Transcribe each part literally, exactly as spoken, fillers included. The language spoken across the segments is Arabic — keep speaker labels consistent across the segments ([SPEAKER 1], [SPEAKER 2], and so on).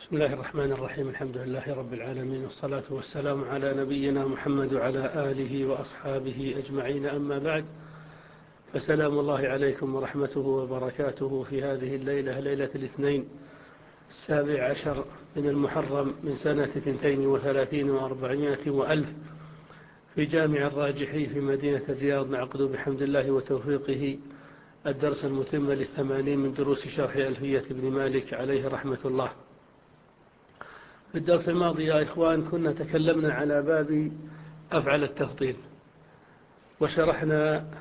[SPEAKER 1] بسم الله الرحمن الرحيم. الحمد لله رب العالمين، والصلاة والسلام على نبينا محمد وعلى آله وأصحابه أجمعين، أما بعد، فسلام الله عليكم ورحمته وبركاته في هذه الليلة، ليلة الاثنين السابع عشر من المحرم من سنة اثنتين وثلاثين وأربعمائة وألف في جامع الراجحي في مدينة الرياض، نعقد بحمد الله وتوفيقه الدرس المتم للثمانين من دروس شرح ألفية ابن مالك عليه رحمة الله. في الدرس الماضي يا إخوان كنا تكلمنا على باب أفعل التفضيل، وشرحنا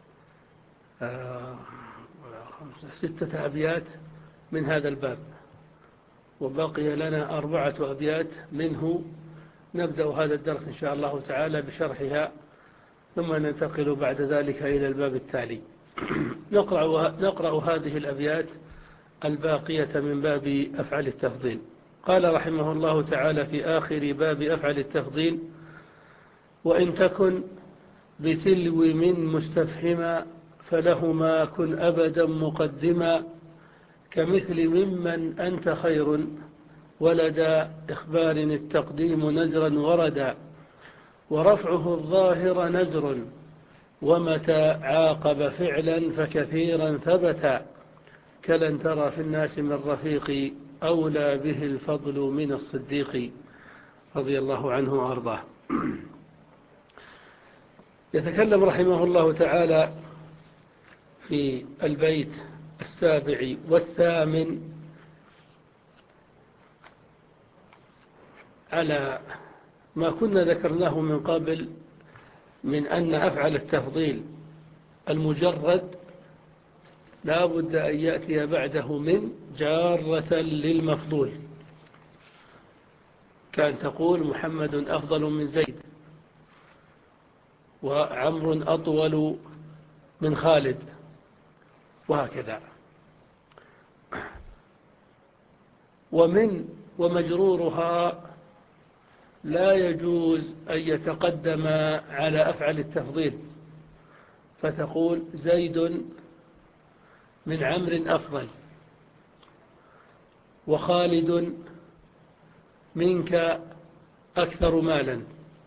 [SPEAKER 1] ستة أبيات من هذا الباب، وبقي لنا أربعة أبيات منه نبدأ هذا الدرس إن شاء الله تعالى بشرحها، ثم ننتقل بعد ذلك إلى الباب التالي. نقرأ, نقرأ هذه الأبيات الباقية من باب أفعل التفضيل. قال رحمه الله تعالى في آخر باب أفعل التفضيل: وإن تكن بتلو من مستفهما فلهما كن أبدا مقدما، كمثل ممن أنت خير ولدى إخبار التقديم نزرا وردا، ورفعه الظاهر نزر ومتى عاقب فعلا فكثيرا ثبتا، كلن ترى في الناس من رفيق أولى به الفضل من الصديق، رضي الله عنه وأرضاه. يتكلم رحمه الله تعالى في البيت السابع والثامن على ما كنا ذكرناه من قبل من أن أفعل التفضيل المجرد لا بد أن يأتي بعده من جارة للمفضول، كان تقول محمد أفضل من زيد، وعمر أطول من خالد، وهكذا. ومن ومجرورها لا يجوز أن يتقدم على أفعل التفضيل، فتقول زيد من عمرو أفضل، وخالد منك أكثر مالا،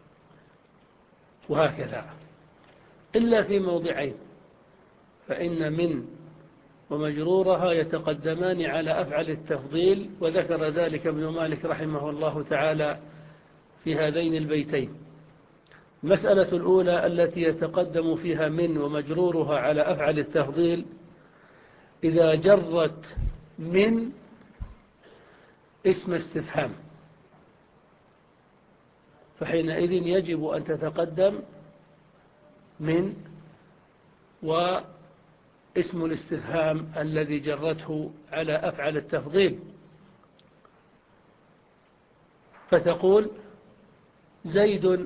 [SPEAKER 1] وهكذا، إلا في موضعين، فإن من ومجرورها يتقدمان على أفعل التفضيل، وذكر ذلك ابن مالك رحمه الله تعالى في هذين البيتين. المسألة الأولى التي يتقدم فيها من ومجرورها على أفعل التفضيل إذا جرت من اسم استفهام، فحينئذ يجب أن تتقدم من واسم الاستفهام الذي جرته على أفعل التفضيل، فتقول زيد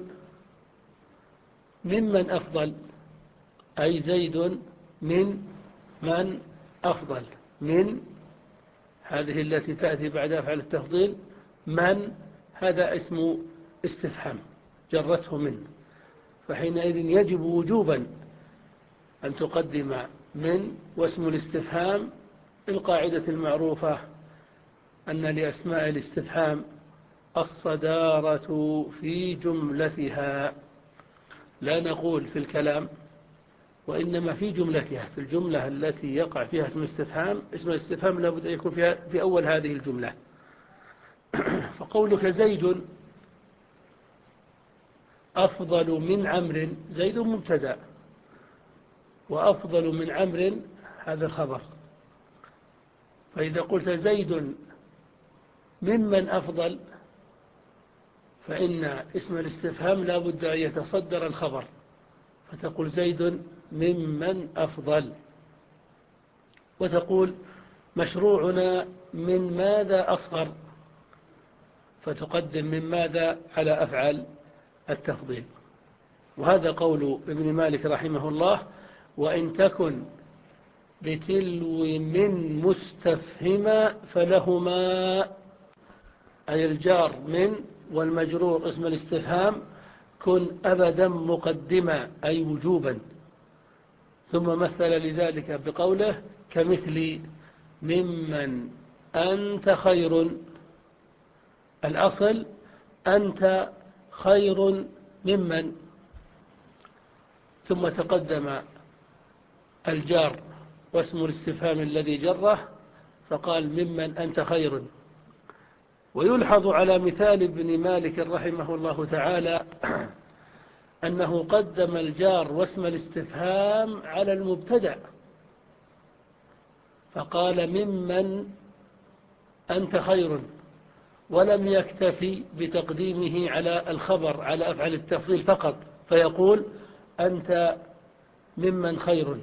[SPEAKER 1] ممن أفضل، أي زيد من من أفضل. من هذه التي تأتي بعد أفعل التفضيل، من هذا اسم استفهام جرته من، فحينئذ يجب وجوبا أن تقدم من واسم الاستفهام. القاعدة المعروفة أن لأسماء الاستفهام الصدارة في جملتها، لا نقول في الكلام، وإنما في جملتها، في الجملة التي يقع فيها اسم الاستفهام. اسم الاستفهام لابد أن يكون فيها في أول هذه الجملة. فقولك زيد أفضل من عمرو، زيد مبتدأ، وأفضل من عمرو هذا خبر، فإذا قلت زيد ممن أفضل فإن اسم الاستفهام لا بد أن يتصدر الخبر، فتقول زيد ممن أفضل. وتقول مشروعنا من ماذا أصغر، فتقدم من ماذا على أفعل التفضيل. وهذا قول ابن مالك رحمه الله: وإن تكن بتلو من مستفهما فلهما، أي الجار من والمجرور اسم الاستفهام، كن أبدا مقدما، أي وجوبا. ثم مثل لذلك بقوله: كمثل ممن أنت خير الأصل أنت خير ممن، ثم تقدم الجار واسم الاستفهام الذي جره فقال ممن أنت خير. ويلحظ على مثال ابن مالك رحمه الله تعالى أنه قدم الجار واسم الاستفهام على المبتدأ فقال ممن أنت خير، ولم يكتفي بتقديمه على الخبر على أفعل التفضيل فقط فيقول أنت ممن خير.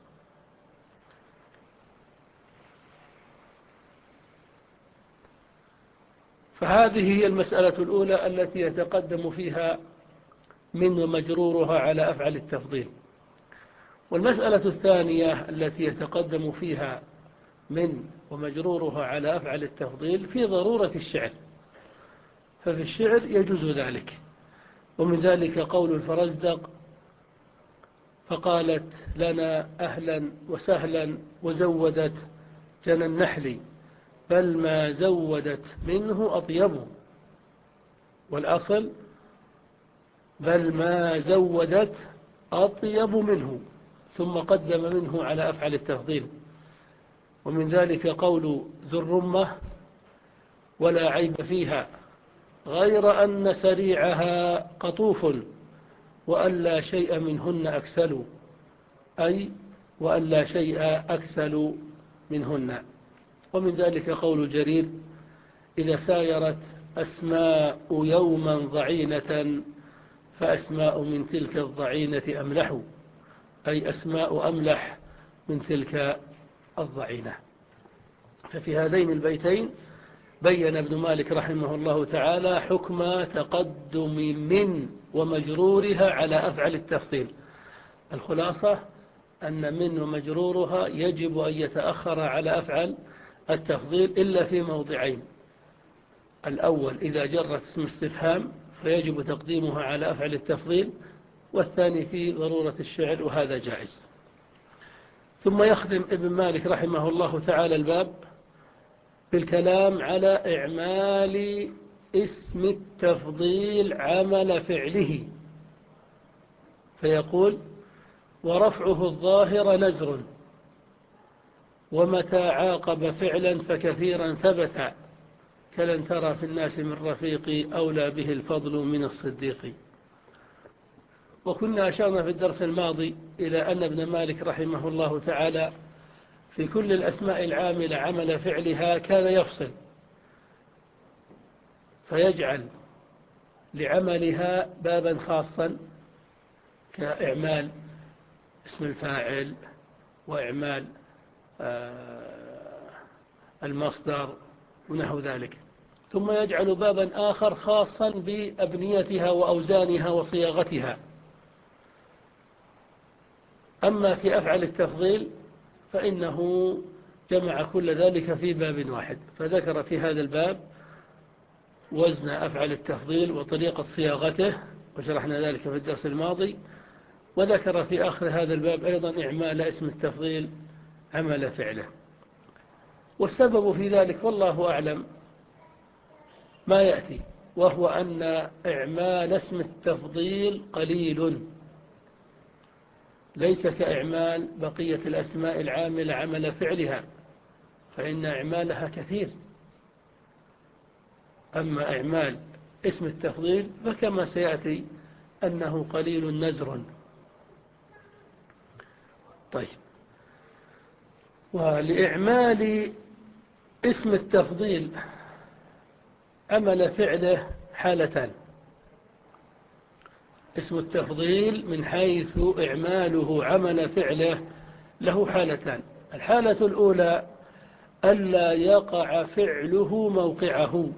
[SPEAKER 1] فهذه هي المسألة الأولى التي يتقدم فيها من ومجرورها على أفعل التفضيل. والمسألة الثانية التي يتقدم فيها من ومجرورها على أفعل التفضيل في ضرورة الشعر، ففي الشعر يجوز ذلك، ومن ذلك قول الفرزدق فقالت لنا أهلا وسهلا وزودت جنى النحل بل ما زودت منه أطيب، والأصل بل ما زودت أطيب منه، ثم قدم منه على أفعل التفضيل. ومن ذلك قول ذو الرمة ولا عيب فيها غير أن سريعها قطوف وأن لا شيء منهن أكسل، أي وأن لا شيء أكسل منهن. ومن ذلك قول جرير إذا سايرت أسماء يوما ضعينة فأسماء من تلك الضعينة أملح، أي أسماء أملح من تلك الضعينة. ففي هذين البيتين بين ابن مالك رحمه الله تعالى حكم تقدم من ومجرورها على أفعل التفضيل. الخلاصة أن من ومجرورها يجب أن يتأخر على أفعل التفضيل إلا في موضعين: الأول إذا جرت اسم استفهام فيجب تقديمها على أفعل التفضيل، والثاني في ضرورة الشعر وهذا جائز. ثم يخدم ابن مالك رحمه الله تعالى الباب بالكلام على إعمال اسم التفضيل عمل فعله، فيقول ورفعه الظاهر نزر ومتى عاقب فعلا فكثيرا ثبت كلن ترى في الناس من رفيق أولى به الفضل من الصديق. وكنا أشرنا في الدرس الماضي إلى أن ابن مالك رحمه الله تعالى في كل الأسماء العاملة عمل فعلها كان يفصل فيجعل لعملها بابا خاصا كإعمال اسم الفاعل وإعمال المصدر ونحو ذلك، ثم يجعل بابا آخر خاصا بأبنيتها وأوزانها وصياغتها. أما في أفعل التفضيل فإنه جمع كل ذلك في باب واحد، فذكر في هذا الباب وزن أفعل التفضيل وطريقة صياغته وشرحنا ذلك في الدرس الماضي، وذكر في آخر هذا الباب أيضا إعمال اسم التفضيل عمل فعله. والسبب في ذلك والله أعلم ما يأتي، وهو أن إعمال اسم التفضيل قليل ليس كإعمال بقية الأسماء العاملة عمل فعلها، فإن إعمالها كثير. أما إعمال اسم التفضيل فكما سيأتي أنه قليل نزر. طيب، ولإعمال اسم التفضيل عمل فعله حالتان. اسم التفضيل من حيث إعماله عمل فعله له حالتان: الحالة الأولى ألا يقع فعله موقعه،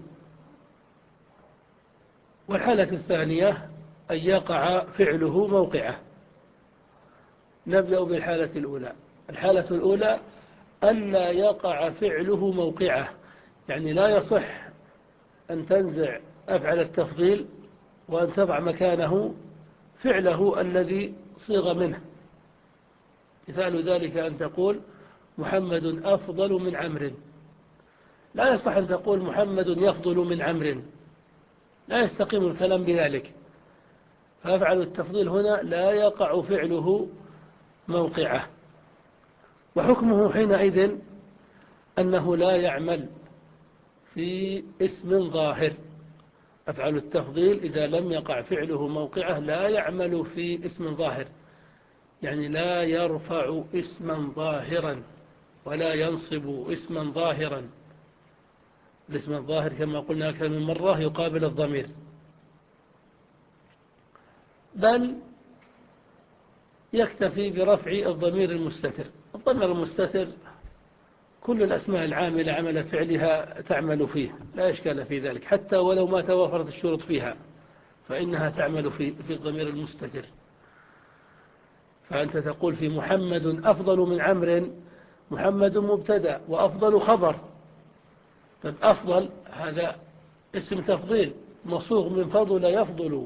[SPEAKER 1] والحالة الثانية أن يقع فعله موقعه. نبدأ بالحالة الأولى. الحالة الأولى ألا يقع فعله موقعه، يعني لا يصح أن تنزع أفعل التفضيل وأن تضع مكانه فعله الذي صيغ منه. مثال ذلك أن تقول محمد أفضل من عمرو، لا يصح أن تقول محمد يفضل من عمرو، لا يستقيم الكلام بذلك. فأفعل التفضيل هنا لا يقع فعله موقعه، وحكمه حينئذ أنه لا يعمل في اسم ظاهر. أفعل التفضيل إذا لم يقع فعله موقعه لا يعمل في اسم ظاهر، يعني لا يرفع اسما ظاهرا ولا ينصب اسما ظاهرا. الاسم الظاهر كما قلنا أكثر من مرة يقابل الضمير، بل يكتفي برفع الضمير المستتر. الضمير المستتر كل الأسماء العاملة عمل فعلها تعمل فيه، لا إشكال في ذلك، حتى ولو ما توافرت الشروط فيها فإنها تعمل في في الضمير المستتر. فأنت تقول في محمد أفضل من عمرو، محمد مبتدأ وأفضل خبر. طيب أفضل هذا اسم تفضيل مصوغ من فضل يفضل،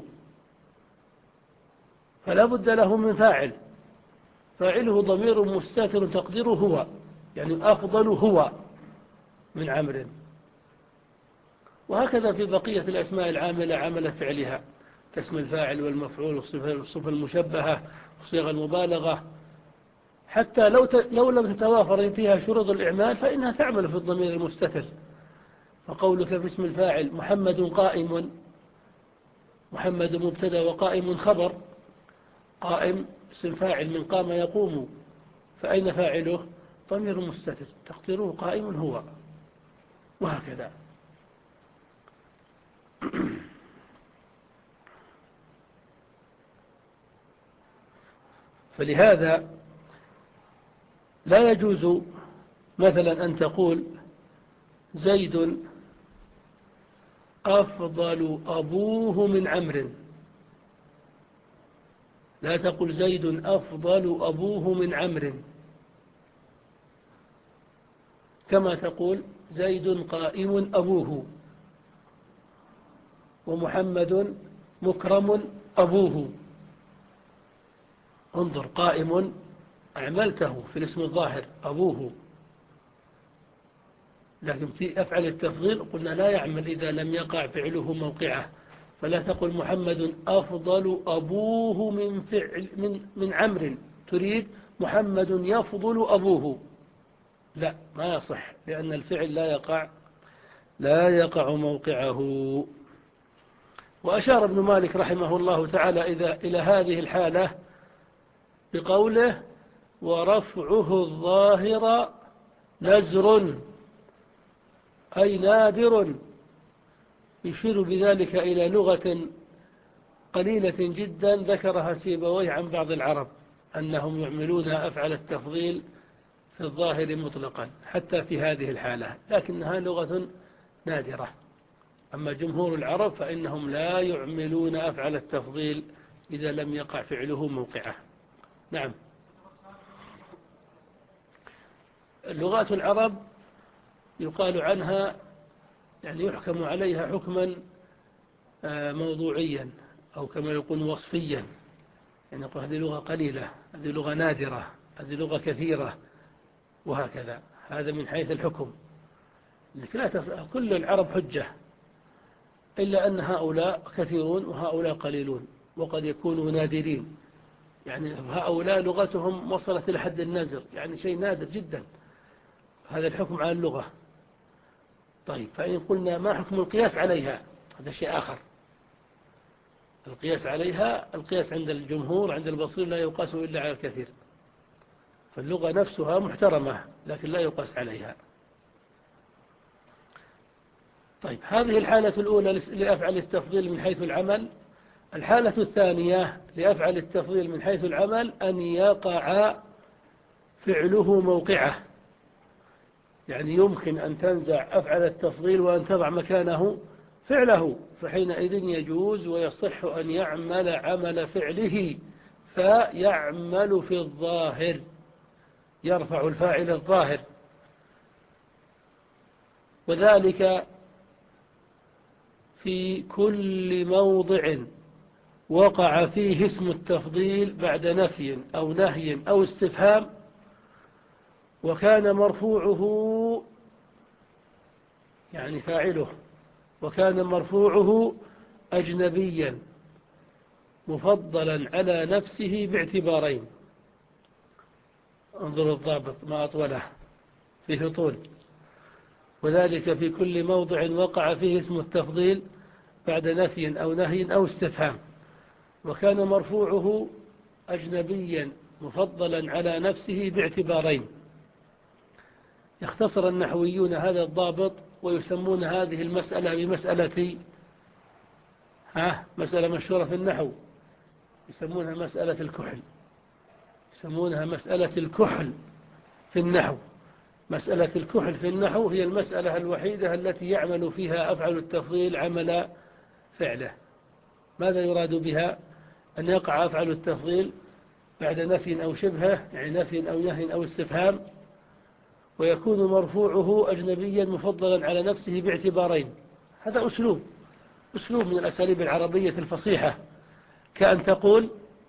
[SPEAKER 1] فلا بد له من فاعل، فاعله ضمير مستتر تقديره هو، يعني أفضل هو من عمرو. وهكذا في بقية الأسماء العاملة عمل فعلها كاسم الفاعل والمفعول والصفة المشبهة وصيغ المبالغة، حتى لو لو لم تتوافر فيها شروط الإعمال فإنها تعمل في الضمير المستتر. فقولك في اسم الفاعل محمد قائم، محمد مبتدا وقائم خبر، قائم اسم فاعل من قام يقوم، فأين فاعله؟ ضمير مستتر تقديره قائم هو، وهكذا. فلهذا لا يجوز مثلا أن تقول زيد أفضل أبوه من عمرو، لا تقل زيد أفضل أبوه من عمرو، كما تقول زيد قائم أبوه، ومحمد مكرم أبوه. انظر، قائم أعملته في الاسم الظاهر أبوه، لكن في أفعل التفضيل قلنا لا يعمل إذا لم يقع فعله موقعه. فلا تقل محمد أفضل أبوه من فعل من من عمرو، تريد محمد يفضل أبوه، لا، ما يصح، لأن الفعل لا يقع لا يقع موقعه. وأشار ابن مالك رحمه الله تعالى إذا إلى هذه الحالة بقوله ورفعه الظاهر نزر، أي نادر، يشير بذلك إلى لغة قليلة جدا ذكرها سيبويه عن بعض العرب أنهم يعملون أفعل التفضيل في الظاهر مطلقا حتى في هذه الحالة، لكنها لغة نادرة. أما جمهور العرب فإنهم لا يعملون أفعل التفضيل إذا لم يقع فعله موقعه. نعم، لغات العرب يقال عنها يعني يحكم عليها حكما موضوعيا، أو كما يقول وصفيا، يعني يقول هذه لغة قليلة، هذه لغة نادرة، هذه لغة كثيرة، وهكذا. هذا من حيث الحكم، لكن لا تص... كل العرب حجة، إلا أن هؤلاء كثيرون وهؤلاء قليلون، وقد يكونوا نادرين، يعني هؤلاء لغتهم وصلت إلى حد النازر، يعني شيء نادر جدا. هذا الحكم على اللغة. طيب، فإن قلنا ما حكم القياس عليها؟ هذا شيء آخر. القياس عليها، القياس عند الجمهور عند البصير لا يقاس إلا على الكثير، فاللغة نفسها محترمة لكن لا يقاس عليها. طيب، هذه الحالة الأولى لأفعل التفضيل من حيث العمل. الحالة الثانية لأفعل التفضيل من حيث العمل أن يقع فعله موقعه، يعني يمكن أن تنزع أفعل التفضيل وأن تضع مكانه فعله، فحينئذ يجوز ويصح أن يعمل عمل فعله، فيعمل في الظاهر، يرفع الفاعل الظاهر، وذلك في كل موضع وقع فيه اسم التفضيل بعد نفي أو نهي أو استفهام، وكان مرفوعه يعني فاعله، وكان مرفوعه أجنبيا مفضلا على نفسه باعتبارين. انظروا الضابط ما أطوله، فيه طول. وذلك في كل موضع وقع فيه اسم التفضيل بعد نفي أو نهي أو استفهام. وكان مرفوعه أجنبيا مفضلا على نفسه باعتبارين. يختصر النحويون هذا الضابط ويسمون هذه المسألة بمسألة ها مسألة مشهورة في النحو، يسمونها مسألة الكحل. يسمونها مسألة الكحل في النحو. مسألة الكحل في النحو هي المسألة الوحيدة التي يعمل فيها أفعل التفضيل عمل فعله. ماذا يراد بها؟ أن يقع أفعل التفضيل بعد نفي أو شبهه، يعني نفي أو نهي أو استفهام، ويكون مرفوعه أجنبيا مفضلا على نفسه باعتبارين. هذا أسلوب أسلوب من الأساليب العربية الفصيحة، كأن تقول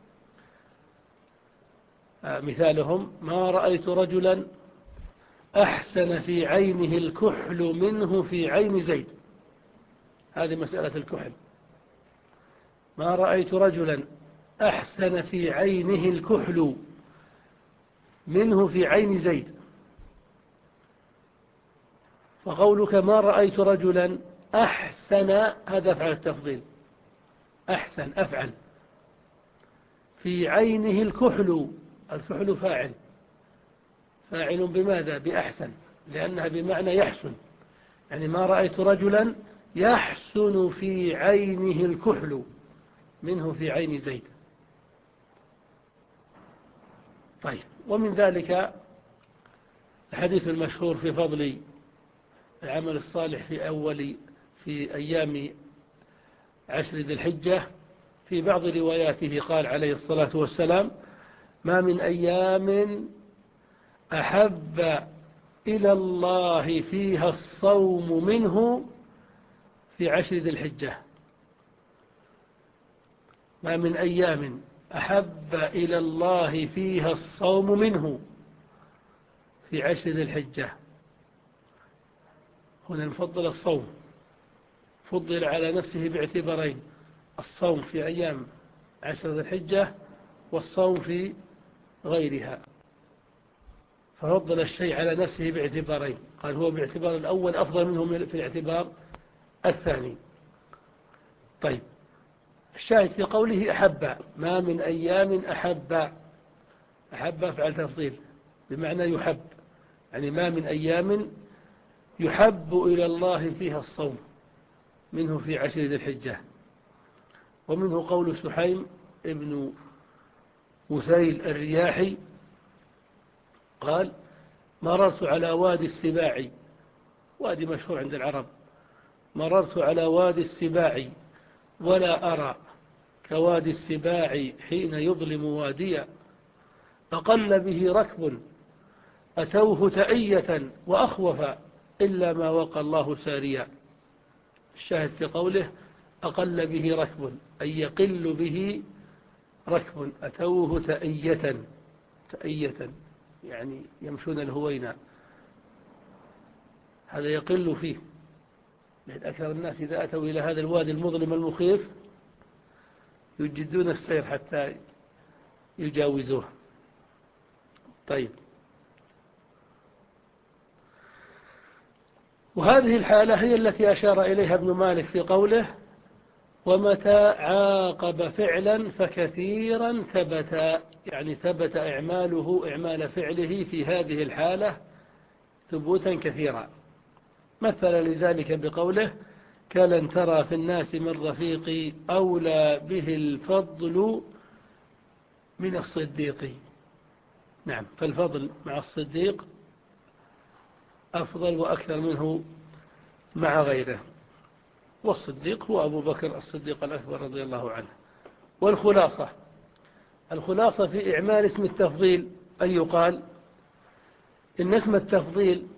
[SPEAKER 1] مثالهم: ما رأيت رجلا أحسن في عينه الكحل منه في عين زيد. هذه مسألة الكحل. ما رأيت رجلا أحسن في عينه الكحل منه في عين زيد. فقولك ما رأيت رجلا أحسن، هذا أفعل التفضيل. أحسن أفعل. في عينه الكحل، الكحل فاعل. فاعل بماذا؟ بأحسن، لأنها بمعنى يحسن. يعني ما رأيت رجلا يحسن في عينه الكحل منه في عين زيد. طيب، ومن ذلك الحديث المشهور في فضل العمل الصالح في أول في أيام عشر ذي الحجة. في بعض رواياته قال عليه الصلاة والسلام: ما من أيام أحب إلى الله فيها الصوم منه في عشر ذي الحجة. ما من أيام أحب إلى الله فيها الصوم منه في عشر ذي الحجة. هنا نفضل الصوم، فضل على نفسه باعتبارين: الصوم في أيام عشر ذي الحجة والصوم في غيرها. ففضل الشيء على نفسه باعتبارين، قال هو باعتبار الأول أفضل منه في الاعتبار الثاني. طيب، الشاهد في قوله أحب: ما من أيام أحب. أحب أفعل تفضيل بمعنى يحب، يعني ما من أيام يحب إلى الله فيها الصوم منه في عشر ذي الحجة. ومنه قول سحيم ابن مثيل الرياحي قال: مررت على وادي السباع، وادي مشهور عند العرب، مررت على وادي السباع ولا أرى كوادي السباع حين يظلم واديا، أقل به ركب أتوه تأية وأخوف إلا ما وقى الله ساريا. الشاهد في قوله أقل به ركب، أي يقل به ركب، أتوه تأية، تأية يعني يمشون الهوينا، هذا يقل فيه. أكثر الناس إذا أتوا إلى هذا الوادي المظلم المخيف يجدون السير حتى يجاوزوه. طيب، وهذه الحالة هي التي أشار إليها ابن مالك في قوله: ومتى عاقب فعلا فكثيرا ثبت، يعني ثبت إعماله إعمال فعله في هذه الحالة ثبوتا كثيرا. مثل لذلك بقوله: كلن ترى في الناس من رفيق أولى به الفضل من الصديق. نعم، فالفضل مع الصديق أفضل وأكثر منه مع غيره، والصديق هو أبو بكر الصديق الأكبر رضي الله عنه. والخلاصة، الخلاصة في إعمال اسم التفضيل أن يقال إن اسم التفضيل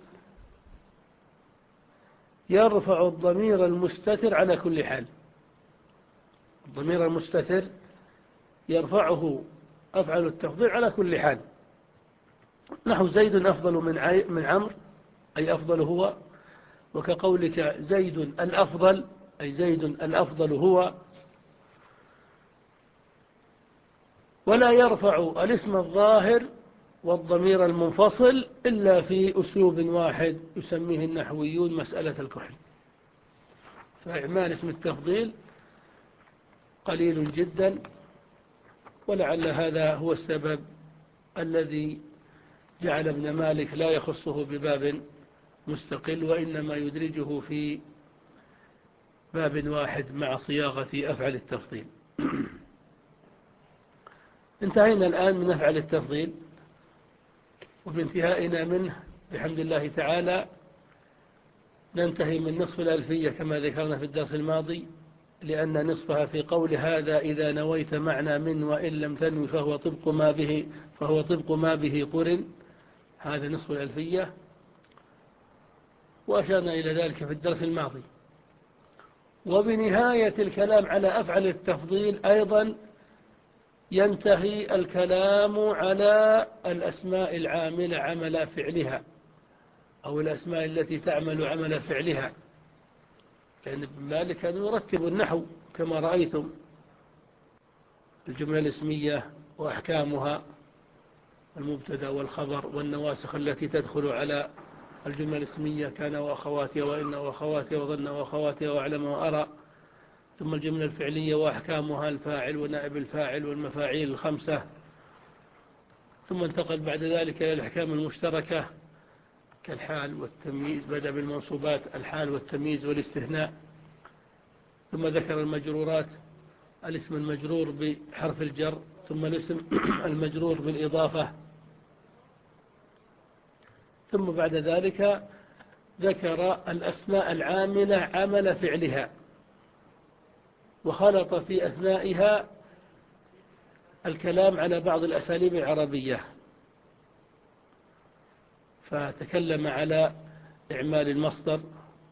[SPEAKER 1] يرفع الضمير المستتر على كل حال. الضمير المستتر يرفعه أفعل التفضيل على كل حال. نحو زيد أفضل من من عمرو، أي أفضل هو، وكقولك زيد الأفضل، أي زيد الأفضل هو. ولا يرفع الاسم الظاهر والضمير المنفصل إلا في أسلوب واحد يسميه النحويون مسألة الكحل. فإعمال اسم التفضيل قليل جدا، ولعل هذا هو السبب الذي جعل ابن مالك لا يخصه بباب مستقل، وإنما يدرجه في باب واحد مع صياغة أفعل التفضيل. انتهينا الآن من أفعل التفضيل، وبانتهائنا منه بحمد الله تعالى ننتهي من نصف الألفية كما ذكرنا في الدرس الماضي، لأن نصفها في قول هذا إذا نويت معنى من وإن لم تنوي فهو طبق ما به فهو طبق ما به قرن. هذا نصف الألفية، وأشرنا إلى ذلك في الدرس الماضي. وبنهاية الكلام على أفعل التفضيل أيضا ينتهي الكلام على الأسماء العاملة عمل فعلها، أو الأسماء التي تعمل عمل فعلها، لأن ابن مالك هذا يرتب النحو كما رأيتم: الجملة الاسمية وأحكامها، المبتدا والخبر والنواسخ التي تدخل على الجملة الاسمية، كان وأخواتها وإن وأخواتها وظن وأخواتها وأعلم وأرى. ثم الجملة الفعلية وأحكامها، الفاعل ونائب الفاعل والمفاعيل الخمسة. ثم انتقل بعد ذلك إلى الأحكام المشتركة كالحال والتمييز، بدأ بالمنصوبات الحال والتمييز والاستثناء. ثم ذكر المجرورات: الاسم المجرور بحرف الجر، ثم الاسم المجرور بالإضافة. ثم بعد ذلك ذكر الأسماء العاملة عمل فعلها، وخلط في أثنائها الكلام على بعض الأساليب العربية، فتكلم على إعمال المصدر،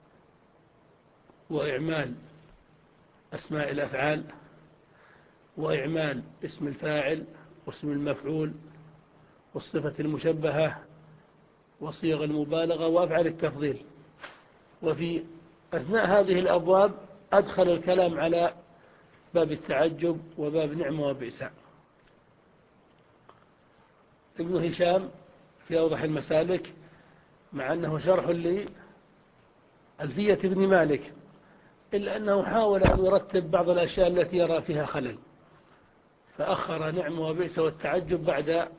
[SPEAKER 1] وإعمال أسماء الأفعال، وإعمال اسم الفاعل واسم المفعول والصفة المشبهة وصيغ المبالغة وأفعال التفضيل. وفي أثناء هذه الأبواب أدخل الكلام على باب التعجب وباب نعمة وبئس. ابن هشام في أوضح المسالك، مع أنه شرح لألفية ابن مالك، إلا أنه حاول أن يرتب بعض الأشياء التي يرى فيها خلل، فأخر نعمة وبئس والتعجب بعد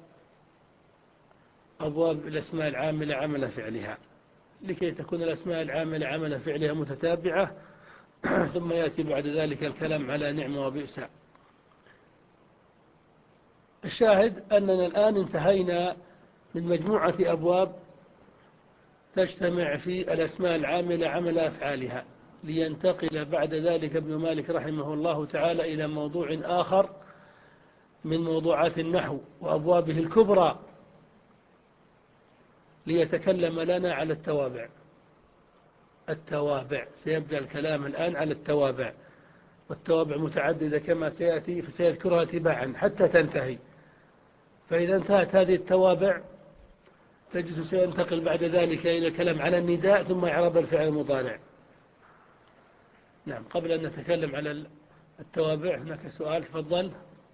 [SPEAKER 1] أبواب الأسماء العاملة عمل فعلها، لكي تكون الأسماء العاملة عمل فعلها متتابعة. ثم يأتي بعد ذلك الكلام على نعمة وبئس. الشاهد أننا الآن انتهينا من مجموعة أبواب تجتمع في الأسماء العاملة عمل أفعالها، لينتقل بعد ذلك ابن مالك رحمه الله تعالى إلى موضوع آخر من موضوعات النحو وأبوابه الكبرى، ليتكلم لنا على التوابع. التوابع سيبدأ الكلام الآن على التوابع، والتوابع متعددة كما سيأتي، فسيذكرها تباعا حتى تنتهي. فإذا انتهت هذه التوابع تجد سينتقل بعد ذلك إلى الكلام على النداء، ثم إعراب الفعل المضارع. نعم، قبل أن نتكلم على التوابع هناك سؤال، تفضل.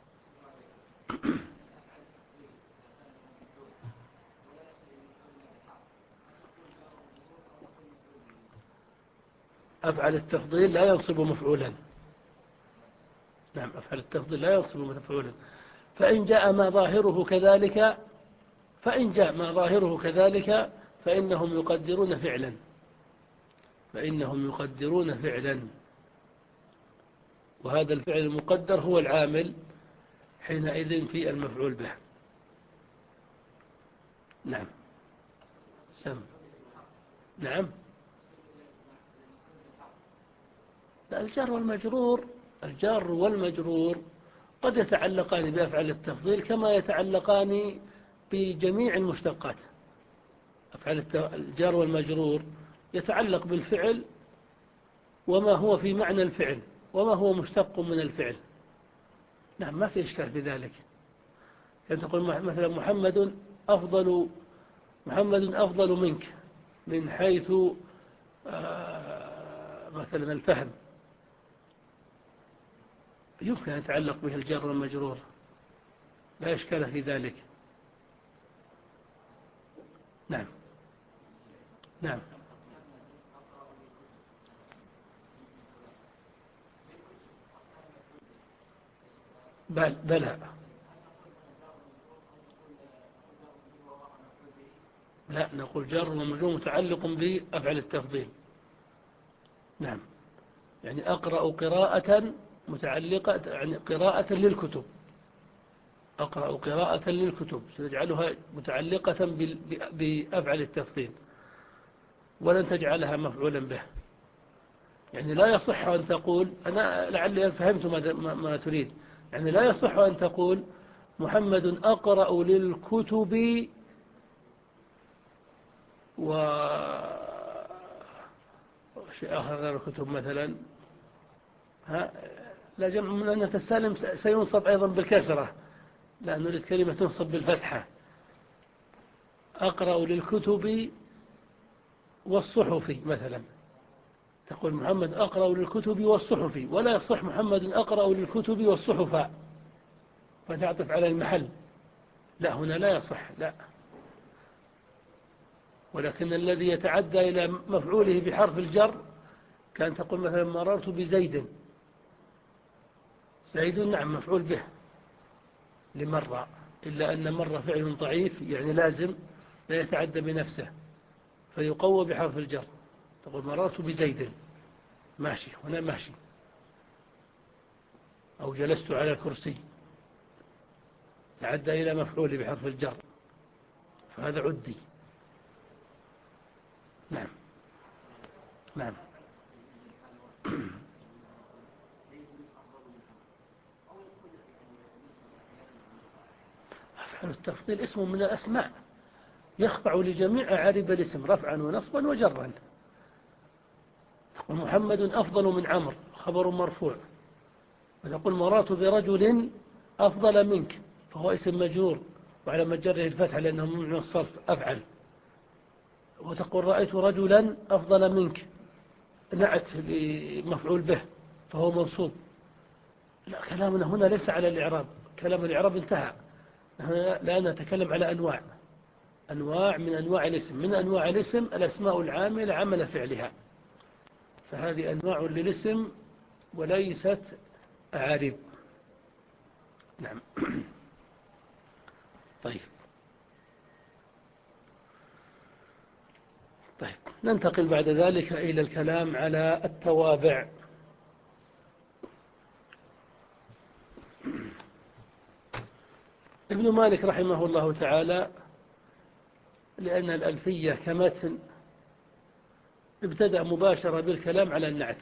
[SPEAKER 1] أفعل التفضيل لا ينصب مفعولا. نعم، أفعل التفضيل لا ينصب مفعولا. فإن جاء ما ظاهره كذلك فإن جاء ما ظاهره كذلك فإنهم يقدرون فعلا فإنهم يقدرون فعلا وهذا الفعل المقدر هو العامل حينئذ في المفعول به. نعم، سم. نعم، الجار والمجرور الجار والمجرور قد يتعلقان بأفعال التفضيل كما يتعلقان بجميع المشتقات. أفعال الجار والمجرور يتعلق بالفعل وما هو في معنى الفعل وما هو مشتق من الفعل. نعم، ما في إشكال في ذلك. كان تقول مثلا محمد أفضل محمد أفضل منك من حيث آه، مثلا الفهم يمكن أن يتعلق به الجر والمجرور، لا إشكال في ذلك. نعم نعم بل بلى لا، نقول جر ومجرور متعلق بأفعل التفضيل. نعم، يعني أقرأ قراءة متعلقة، يعني قراءة للكتب، أقرأ قراءة للكتب سنجعلها متعلقة بأفعل التفضيل ولن تجعلها مفعولا به. يعني لا يصح أن تقول، أنا لعلي فهمت ما, ما تريد، يعني لا يصح أن تقول محمد أقرأ للكتب و شيء آخر غير الكتب مثلا، ها لا، جمع من أن السالم سينصب أيضا بالكسرة، لا نريد كلمة تنصب بالفتحة. أقرأ للكتب والصحف مثلا، تقول محمد أقرأ للكتب والصحف، ولا يصح محمد أقرأ للكتب والصحف فتعطف على المحل، لا هنا لا يصح، لا. ولكن الذي يتعدى إلى مفعوله بحرف الجر كان تقول مثلا مررت بزيد، زيد نعم مفعول به لمرة، إلا أن مرة فعل ضعيف يعني لازم لا يتعدى بنفسه فيقوى بحرف الجر، تقول مررت بزيد ماشي، هنا ماشي، أو جلست على الكرسي تعدى إلى مفعول بحرف الجر فهذا عدي. نعم نعم أفعل التفضيل اسم من الأسماء يخضع لجميع أعارب الاسم رفعا ونصبا وجرا. تقول محمد أفضل من عمرو خبر مرفوع، وتقول مرات برجل أفضل منك فهو اسم مجرور وعلى مجره الفتح لأنه من الصرف أفعل. وتقول رأيت رجلا أفضل منك نعت مفعول به فهو منصوب. لا، كلامنا هنا ليس على الإعراب، كلام الإعراب انتهى، لا نتكلم على أنواع أنواع من أنواع الاسم، من أنواع الاسم الأسماء العاملة عمل فعلها، فهذه أنواع للاسم وليست أعارب. نعم طيب طيب ننتقل بعد ذلك إلى الكلام على التوابع. ابن مالك رحمه الله تعالى لأن الألفية كمتن ابتدأ مباشرة بالكلام على النعت،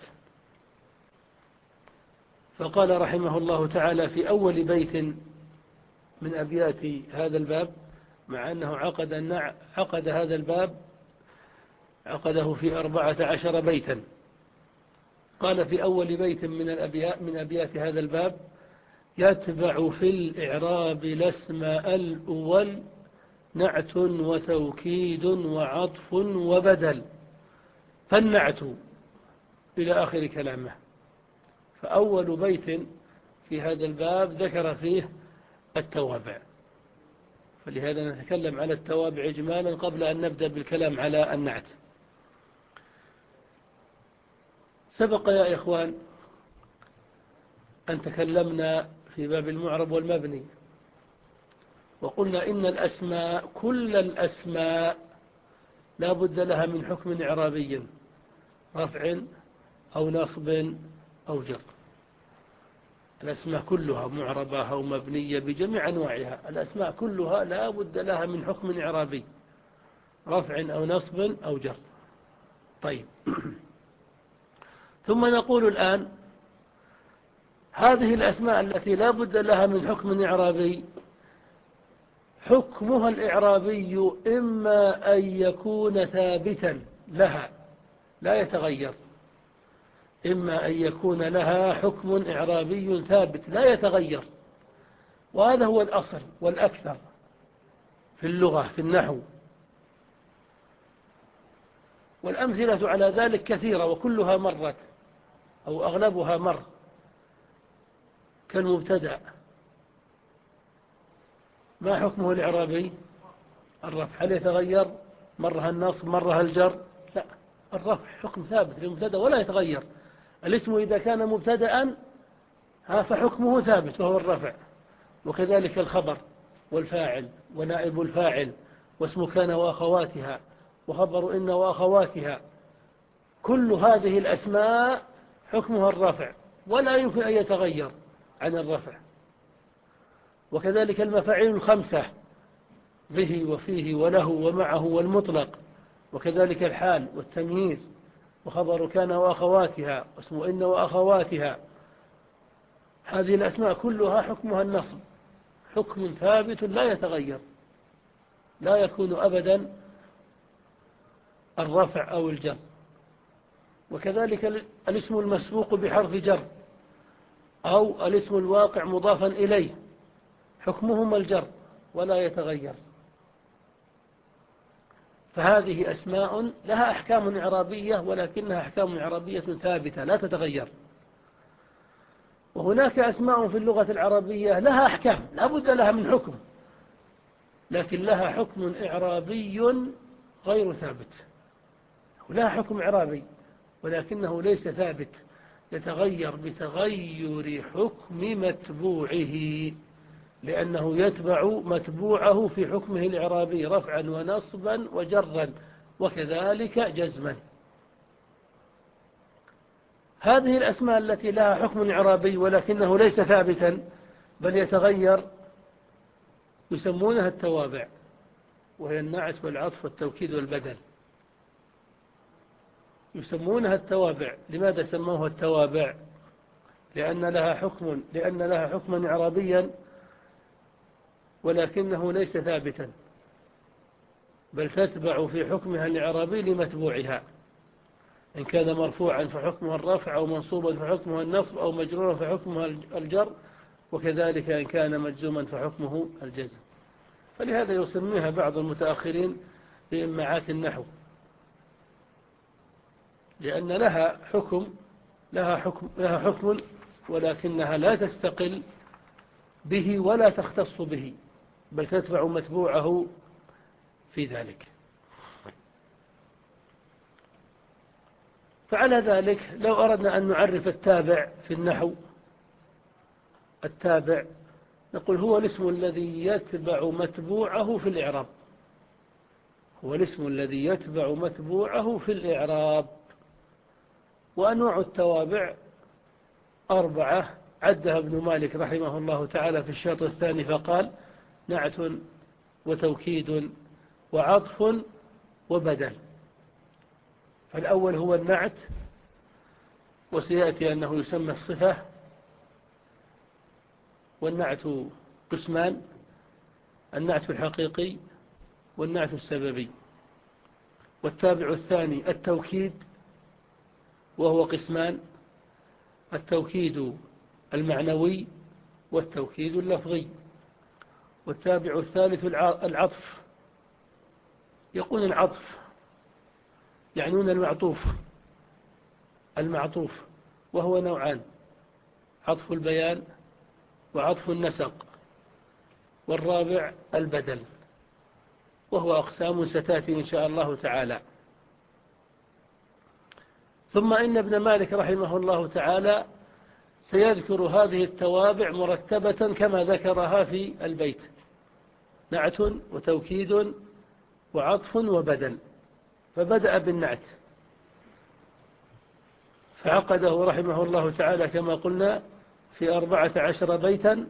[SPEAKER 1] فقال رحمه الله تعالى في أول بيت من أبيات هذا الباب، مع أنه عقد, النع... عقد هذا الباب عقده في أربعة عشر بيتا، قال في أول بيت من الأبيات من أبيات هذا الباب: يتبع في الإعراب الاسم الأول نعت وتوكيد وعطف وبدل، فالنعت إلى آخر كلامه. فأول بيت في هذا الباب ذكر فيه التوابع، فلهذا نتكلم على التوابع إجمالا قبل أن نبدأ بالكلام على النعت. سبق يا إخوان أن تكلمنا في باب المعرب والمبني، وقلنا إن الأسماء كل الأسماء لا بد لها من حكم إعرابي، رفع أو نصب أو جر. الأسماء كلها معربة أو مبنية بجميع أنواعها، الأسماء كلها لا بد لها من حكم إعرابي، رفع أو نصب أو جر. طيب ثم نقول الآن هذه الأسماء التي لا بد لها من حكم إعرابي حكمها الإعرابي إما أن يكون ثابتا لها لا يتغير، إما أن يكون لها حكم إعرابي ثابت لا يتغير، وهذا هو الأصل والأكثر في اللغة في النحو. والأمثلة على ذلك كثيرة وكلها مرت أو أغلبها مر، كالمبتدأ ما حكمه الإعرابي؟ الرفع. هل يتغير مرها النصب مرها الجر؟ لا، الرفع حكم ثابت للمبتدأ ولا يتغير. الاسم إذا كان مبتدأ فحكمه ثابت وهو الرفع، وكذلك الخبر والفاعل ونائب الفاعل واسم كان وأخواتها وخبر إن وأخواتها، كل هذه الأسماء حكمها الرفع ولا يمكن أن يتغير عن الرفع. وكذلك المفاعيل الخمسة به وفيه وله ومعه والمطلق، وكذلك الحال والتمييز وخبر كان وأخواتها واسم إن وأخواتها، هذه الأسماء كلها حكمها النصب، حكم ثابت لا يتغير، لا يكون أبدا الرفع أو الجر. وكذلك الاسم المسبوق بحرف جر أو الاسم الواقع مضافا إليه حكمهما الجر ولا يتغير. فهذه أسماء لها أحكام إعرابية، ولكنها أحكام إعرابية ثابتة لا تتغير. وهناك أسماء في اللغة العربية لها أحكام لا بد لها من حكم، لكن لها حكم إعرابي غير ثابت، ولها حكم إعرابي ولكنه ليس ثابت، يتغير بتغير حكم متبوعه، لأنه يتبع متبوعه في حكمه الإعرابي رفعا ونصبا وجرا وكذلك جزما. هذه الأسماء التي لها حكم إعرابي ولكنه ليس ثابتا بل يتغير يسمونها التوابع، وهي النعت والعطف والتوكيد والبدل. يسمونها التوابع. لماذا سموها التوابع؟ لأن لها حكم لأن لها حكما إعرابيا ولكنه ليس ثابتا، بل تتبع في حكمها الإعرابي لمتبوعها، إن كان مرفوعا فحكمها الرفع، أو منصوبا فحكمها النصب، أو مجرورا فحكمها الجر، وكذلك إن كان مجزوما فحكمه الجزم. فلهذا يسميها بعض المتأخرين بإماعات النحو، لأن لها حكم لها حكم لها حكم ولكنها لا تستقل به ولا تختص به، بل تتبع متبوعه في ذلك. فعلى ذلك لو أردنا أن نعرف التابع في النحو، التابع نقول هو الاسم الذي يتبع متبوعه في الإعراب، هو الاسم الذي يتبع متبوعه في الإعراب. وأنواع التوابع أربعة عدها ابن مالك رحمه الله تعالى في الشرط الثاني فقال: نعت وتوكيد وعطف وبدل. فالأول هو النعت، وسيأتي أنه يسمى الصفة. والنعت قسمان: النعت الحقيقي والنعت السببي. والتابع الثاني التوكيد، وهو قسمان: التوكيد المعنوي والتوكيد اللفظي. والتابع الثالث العطف، يقول العطف يعنون المعطوف المعطوف وهو نوعان: عطف البيان وعطف النسق. والرابع البدل، وهو أقسام ستأتي إن شاء الله تعالى. ثم إن ابن مالك رحمه الله تعالى سيذكر هذه التوابع مرتبة كما ذكرها في البيت: نعت وتوكيد وعطف وبدل. فبدأ بالنعت فعقده رحمه الله تعالى كما قلنا في أربعة عشر بيتا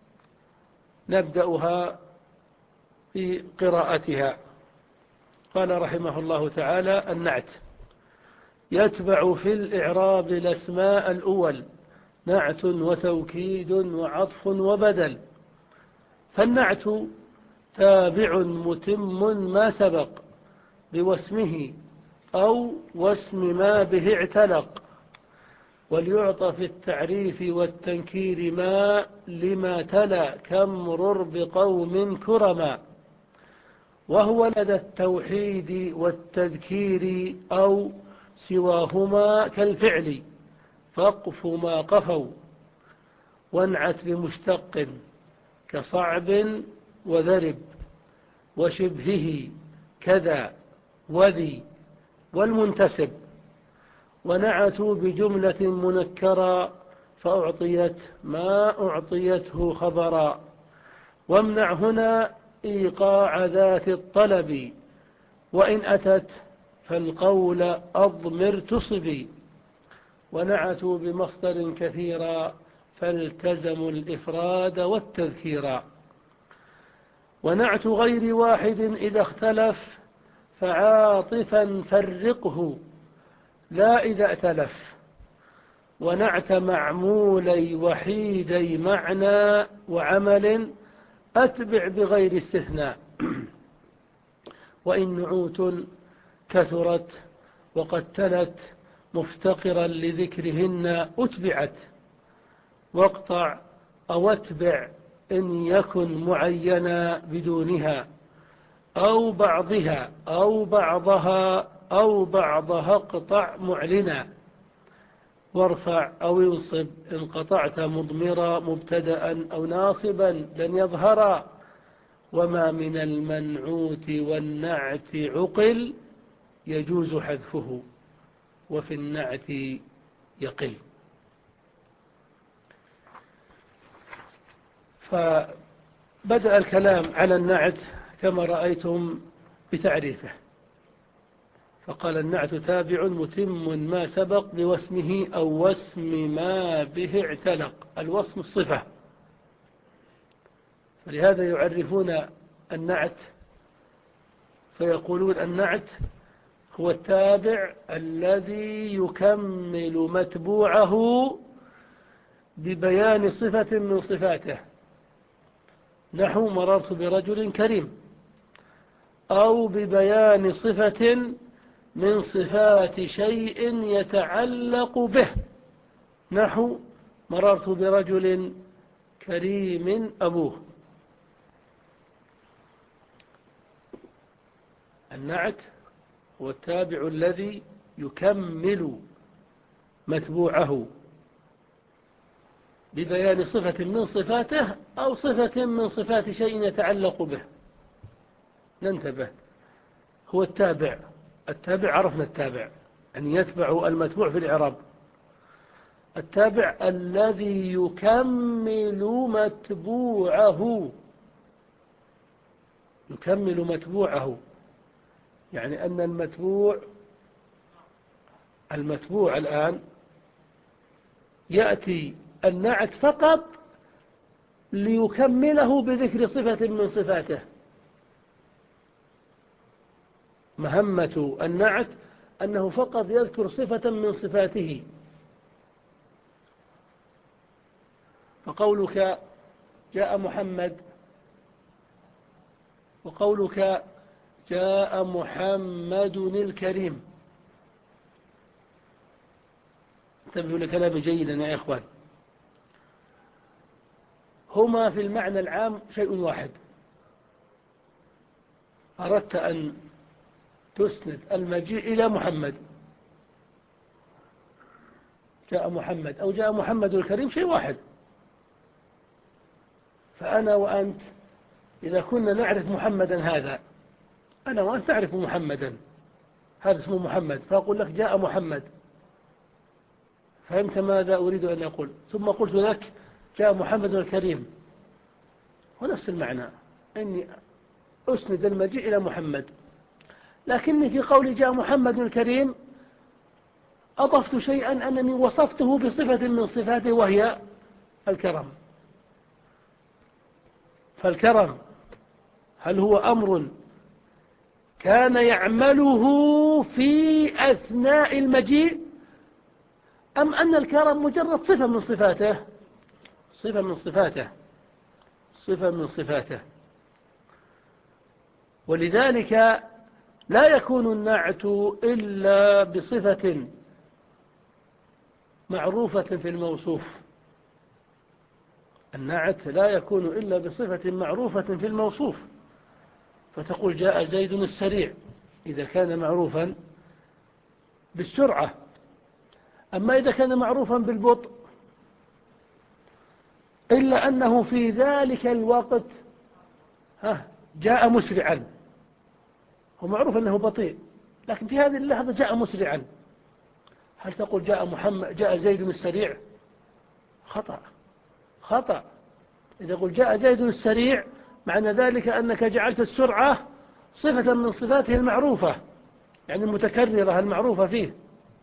[SPEAKER 1] نبدأها في قراءتها. قال رحمه الله تعالى: النعت يتبع في الإعراب الأسماء الأول نعت وتوكيد وعطف وبدل. فالنعت تابع متم ما سبق بواسمه أو واسم ما به اعتلق، وليعطى في التعريف والتنكير ما لما تلا كامرر بقوم كرما. وهو لدى التوحيد والتذكير أو سواهما كالفعل، فاقف ما قفوا، وانعت بمشتق كصعب وذرب، وشبهه كذا وذي، والمنتسب. ونعتوا بجملة منكرا فأعطيت ما أعطيته خبرا. وامنع هنا إيقاع ذات الطلب، وإن أتت فالقول أضمر تصبي. ونعتوا بمصدر كثيرا فالتزموا الإفراد والتذكيرا. ونعت غير واحد إذا اختلف فعاطفا فرقه لا إذا ائتلف. ونعت معمولي وحيدي معنى وعمل أتبع بغير استثناء. وإن نعوت كثرت وقد تلت مفتقرا لذكرهن أتبعت. واقطع أو اتبع إن يكن معينا بدونها، أو بعضها أو بعضها أو بعضها اقطع معلنا. وارفع أو ينصب إن قطعت مضمرا مبتدأ أو ناصبا لن يظهرا. وما من المنعوت والنعت عقل يجوز حذفه، وفي النعت يقل. فبدأ الكلام على النعت كما رأيتم بتعريفه، فقال النعت تابع متم ما سبق بواسمه أو واسم ما به اعتلق. الوصم الصفة، فلهذا يعرفون النعت فيقولون النعت هو التابع الذي يكمل متبوعه ببيان صفة من صفاته، نحو مررت برجل كريم، أو ببيان صفة من صفات شيء يتعلق به، نحو مررت برجل كريم أبوه. النعت هو التابع الذي يكمل متبوعه ببيان صفة من صفاته أو صفة من صفات شيء يتعلق به. ننتبه، هو التابع. التابع عرفنا التابع أن يتبع المتبوع في الإعراب. التابع الذي يكمل متبوعه، يكمل متبوعه يعني أن المتبوع المتبوع الآن يأتي النعت فقط ليكمله بذكر صفة من صفاته. مهمة النعت أنه فقط يذكر صفة من صفاته. فقولك جاء محمد، وقولك جاء محمد الكريم، انتبهوا لكلامي جيدا يا إخوان، هما في المعنى العام شيء واحد. أردت أن تسند المجيء إلى محمد، جاء محمد أو جاء محمد الكريم شيء واحد. فأنا وأنت إذا كنا نعرف محمدا هذا، أنا وأنت نعرف محمدا، هذا اسمه محمد، فأقول لك جاء محمد، فهمت ماذا أريد أن أقول؟ ثم قلت لك جاء محمد الكريم، ونفس المعنى، أني أسند المجيء إلى محمد. لكني في قولي جاء محمد الكريم أضفت شيئا أنني وصفته بصفة من صفاته وهي الكرم. فالكرم هل هو أمر كان يعمله في أثناء المجيء، أم أن الكرم مجرد صفة من صفاته؟ صفة من صفاته صفة من صفاته. ولذلك لا يكون النعت إلا بصفة معروفة في الموصوف. النعت لا يكون إلا بصفة معروفة في الموصوف. فتقول جاء زيد السريع إذا كان معروفا بالسرعة. أما إذا كان معروفا بالبطء إلا أنه في ذلك الوقت ها جاء مسرعا، هو معروف أنه بطيء لكن في هذه اللحظة جاء مسرعا، هل تقول جاء محمد جاء زيد السريع؟ خطأ خطأ. إذا قلت جاء زيد السريع معنى ذلك أنك جعلت السرعة صفة من صفاته المعروفة، يعني المتكررة المعروفة فيه.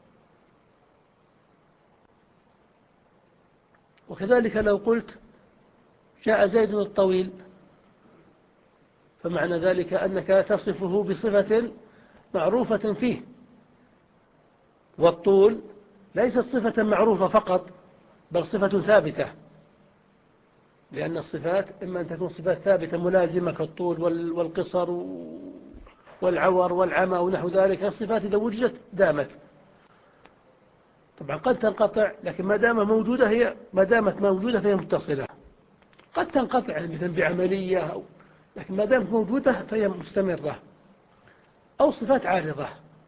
[SPEAKER 1] وكذلك لو قلت جاء زيد الطويل فمعنى ذلك أنك تصفه بصفة معروفة فيه، والطول ليست صفة معروفة فقط بل صفة ثابتة، لأن الصفات إما أن تكون صفات ثابتة ملازمة كالطول والقصر والعور والعمى ونحو ذلك. الصفات إذا وجدت دامت، طبعا قد تنقطع لكن ما دام موجودة هي ما دامت موجودة فهي متصلة. قد تنقطع يعني مثلا بعملية أو لكن ما دامت موجودة فهي مستمرة. أو صفات عارضة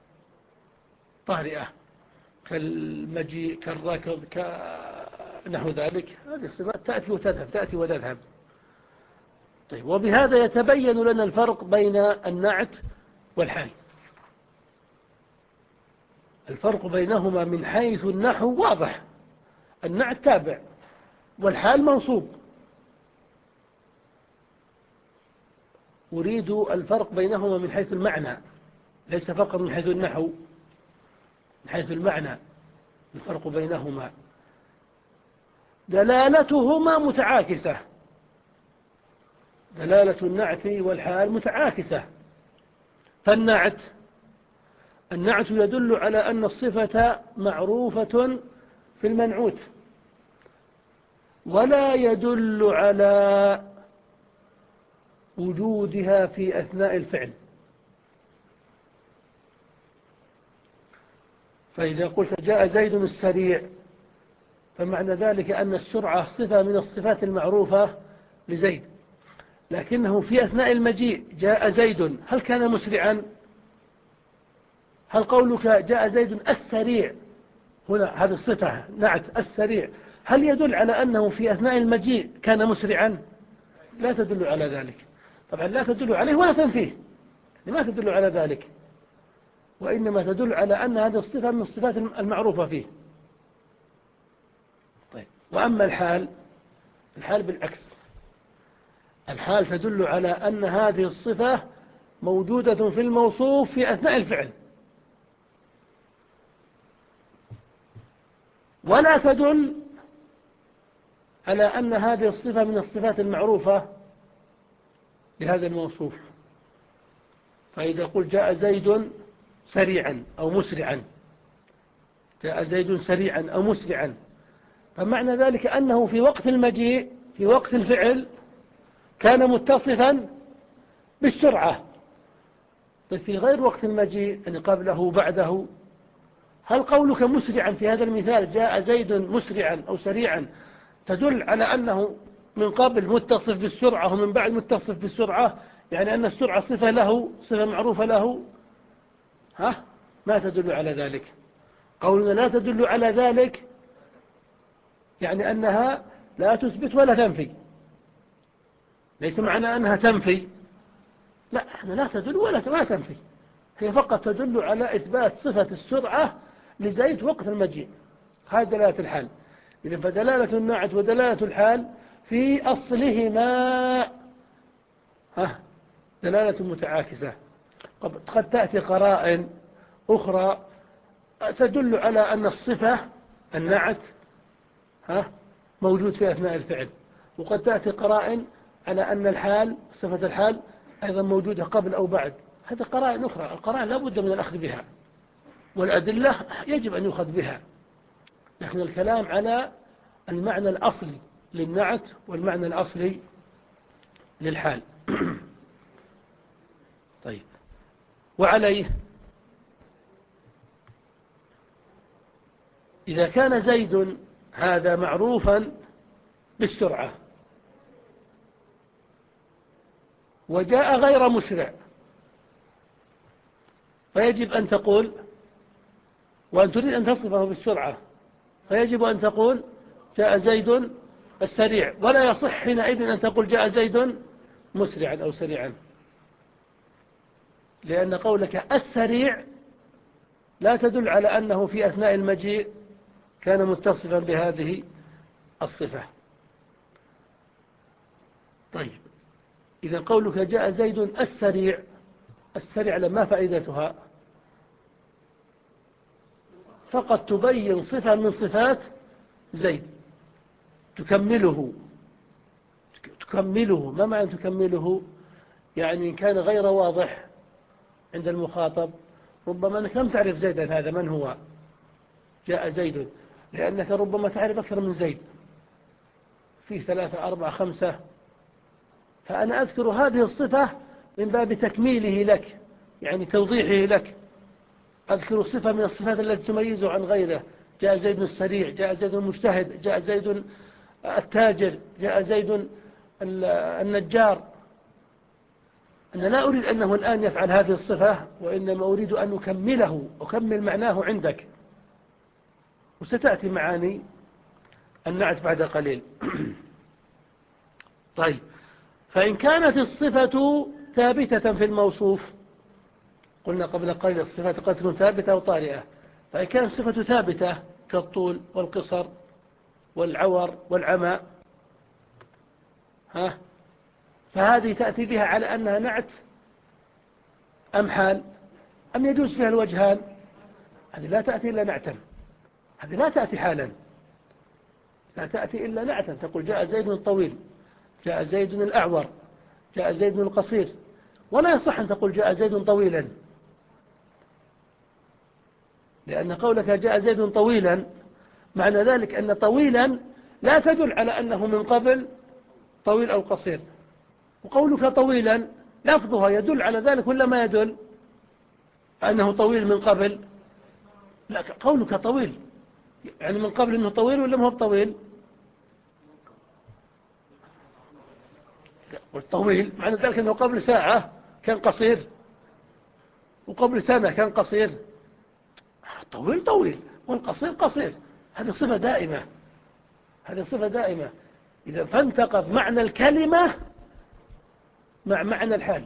[SPEAKER 1] طارئة كالمجيء كالركض كنحو ذلك، هذه الصفات تأتي وتذهب تأتي وتذهب. طيب، وبهذا يتبين لنا الفرق بين النعت والحال. الفرق بينهما من حيث النحو واضح، النعت تابع والحال منصوب. أريد الفرق بينهما من حيث المعنى ليس فقط من حيث النحو، من حيث المعنى الفرق بينهما. دلالتهما متعاكسة، دلالة النعت والحال متعاكسة. فالنعت النعت يدل على أن الصفة معروفة في المنعوت، ولا يدل على وجودها في أثناء الفعل. فإذا قلت جاء زيد السريع فمعنى ذلك أن السرعة صفة من الصفات المعروفة لزيد، لكنه في أثناء المجيء جاء زيد هل كان مسرعا؟ هل قولك جاء زيد السريع هنا هذه الصفة نعت السريع هل يدل على أنه في أثناء المجيء كان مسرعا؟ لا تدل على ذلك. طبعا لا تدل عليه ولا تنفيه، ما تدل على ذلك، وإنما تدل على أن هذه الصفة من الصفات المعروفة فيه. طيب، وأما الحال الحال بالعكس، الحال تدل على أن هذه الصفة موجودة في الموصوف في أثناء الفعل، ولا تدل على أن هذه الصفة من الصفات المعروفة لهذا الموصوف. فإذا قلت جاء زيد سريعا أو مسرعا، جاء زيد سريعا أو مسرعا، فمعنى ذلك أنه في وقت المجيء في وقت الفعل كان متصفا بالسرعة. طيب، في غير وقت المجيء يعني قبله وبعده، هل قولك مسرعا في هذا المثال جاء زيد مسرعا أو سريعا تدل على أنه من قبل متصف بالسرعة ومن بعد متصف بالسرعة، يعني أن السرعة صفة له صفة معروفة له؟ ها؟ ما تدل على ذلك. قولنا لا تدل على ذلك يعني أنها لا تثبت ولا تنفي، ليس معنى أنها تنفي، لا، احنا لا تدل ولا تنفي، هي فقط تدل على إثبات صفة السرعة لزيد وقت المجيء. هذه دلالة الحال. إذن فدلالة النعت ودلالة الحال في أصلهما ها دلالة متعاكسة. قد تأتي قرائن أخرى تدل على أن الصفة النعت ها موجود في أثناء الفعل، وقد تأتي قرائن على أن الحال صفة الحال أيضا موجودة قبل أو بعد. هذه قرائن أخرى، القرائن لا بد من الأخذ بها، والأدلة يجب أن يؤخذ بها، لكن الكلام على المعنى الأصلي للنعت والمعنى الأصلي للحال. طيب، وعليه إذا كان زيد هذا معروفا بالسرعة وجاء غير مسرع، فيجب أن تقول، وأن تريد أن تصفه بالسرعة، فيجب أن تقول جاء زيد السريع، ولا يصح حينئذ أن تقول جاء زيد مسرعا أو سريعا، لأن قولك السريع لا تدل على أنه في أثناء المجيء كان متصفا بهذه الصفة. طيب، إذا قولك جاء زيد السريع، السريع لما فائدتها؟ فقط تبين صفة من صفات زيد، تكمله تكمله ما معنى تكمله؟ يعني إن كان غير واضح عند المخاطب، ربما أنك لم تعرف زيدا هذا من هو، جاء زيد، لأنك ربما تعرف أكثر من زيد، في ثلاثة أربعة خمسة، فأنا أذكر هذه الصفة من باب تكميله لك، يعني توضيحه لك، أذكر صفة من الصفات التي تميزه عن غيره، جاء زيد السريع، جاء زيد المجتهد، جاء زيد التاجر، جاء زيد النجار. أنا لا أريد أنه الآن يفعل هذه الصفة، وإنما أريد أن أكمله، أكمل معناه عندك، وستأتي معاني النعت بعد قليل. طيب، فإن كانت الصفة ثابتة في الموصوف، قلنا قبل قليل الصفات قد تكون ثابتة أو طارئة، فإن كانت الصفة ثابتة كالطول والقصر والعور والعمى، ها، فهذه تأتي بها على أنها نعت أم حال، أم يجوز فيها الوجهان؟ هذه لا تأتي إلا نعتا، هذه لا تأتي حالا، لا تأتي إلا نعتا، تقول جاء زيد الطويل، جاء زيد الأعور، جاء زيد القصير، ولا يصح أن تقول جاء زيد طويلا، لأن قولك جاء زيد طويلا معنى ذلك أن طويلا لا تدل على أنه من قبل طويل أو قصير، وقولك طويلا لفظها يدل على ذلك ولا ما يدل أنه طويل من قبل؟ لا، قولك طويل يعني من قبل أنه طويل ولا ما هو طويل؟ والطويل معنى ذلك أنه قبل ساعة كان قصير، وقبل سنة كان قصير. طويل طويل والقصير قصير، هذه صفة دائمة، هذه صفة دائمة. إذا فانتقض معنى الكلمة مع معنى الحال.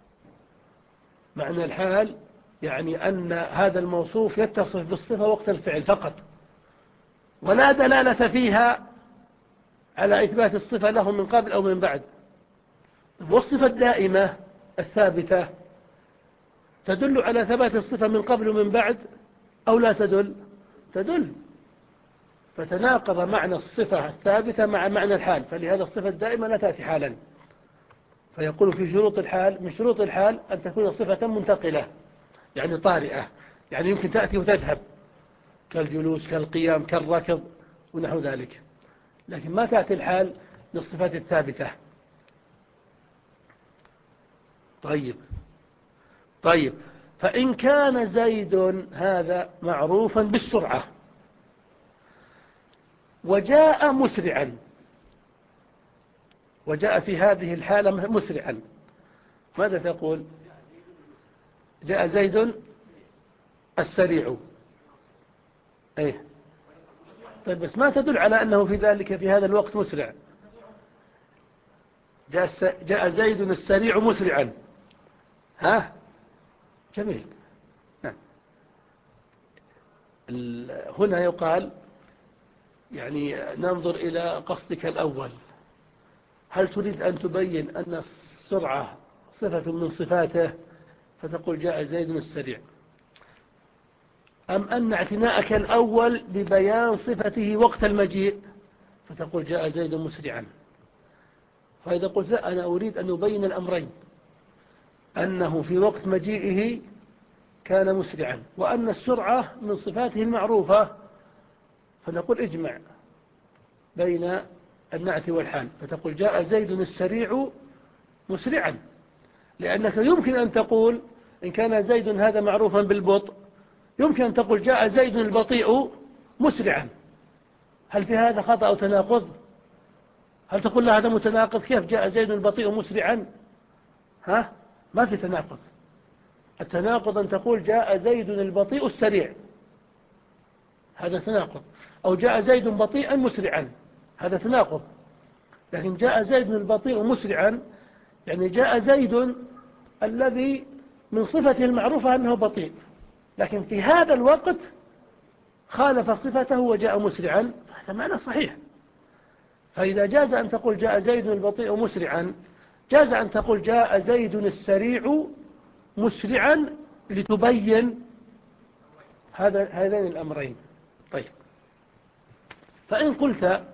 [SPEAKER 1] معنى الحال يعني أن هذا الموصوف يتصف بالصفة وقت الفعل فقط، ولا دلالة فيها على إثبات الصفة له من قبل أو من بعد. والصفة الدائمة الثابتة تدل على ثبات الصفة من قبل ومن بعد أو لا تدل؟ تدل. فتناقض معنى الصفة الثابتة مع معنى الحال، فلهذا الصفة الدائمة لا تأتي حالا. فيقول في شروط الحال، من شروط الحال أن تكون صفة منتقلة، يعني طارئة، يعني يمكن تأتي وتذهب، كالجلوس كالقيام كالركض ونحو ذلك، لكن ما تأتي الحال للصفات الثابتة. طيب طيب فإن كان زيد هذا معروفا بالسرعة وجاء مسرعا، وجاء في هذه الحالة مسرعا، ماذا تقول؟ جاء زيد السريع. ايه طيب، بس ما تدل على أنه في ذلك في هذا الوقت مسرع. جاء, جاء زيد السريع مسرعا، ها جميل. نعم. هنا يقال يعني ننظر إلى قصدك الأول، هل تريد أن تبين أن السرعة صفة من صفاته فتقول جاء زيد السريع، أم أن اعتناءك الأول ببيان صفته وقت المجيء فتقول جاء زيد مسرعا؟ فإذا قلت لا، أنا أريد أن أبين الأمرين، أنه في وقت مجيئه كان مسرعا، وأن السرعة من صفاته المعروفة، فنقول اجمع بين النعت والحال، فتقول جاء زيد السريع مسرعا، لأنك يمكن أن تقول إن كان زيد هذا معروفا بالبطء، يمكن أن تقول جاء زيد البطيء مسرعا. هل في هذا خطأ أو تناقض؟ هل تقول له هذا متناقض؟ كيف جاء زيد البطيء مسرعا؟ ها؟ ما في تناقض. التناقض أن تقول جاء زيد البطيء السريع، هذا تناقض. أو جاء زيد بطيئا مسرعا، هذا تناقض. لكن جاء زيد البطيء مسرعا يعني جاء زيد الذي من صفته المعروفة أنه بطيء، لكن في هذا الوقت خالف صفته وجاء مسرعا، فهذا معنى صحيح. فإذا جاز أن تقول جاء زيد البطيء مسرعا، جاز أن تقول جاء زيد السريع مسرعا لتبين هذا هذين الأمرين. طيب، فإن قلت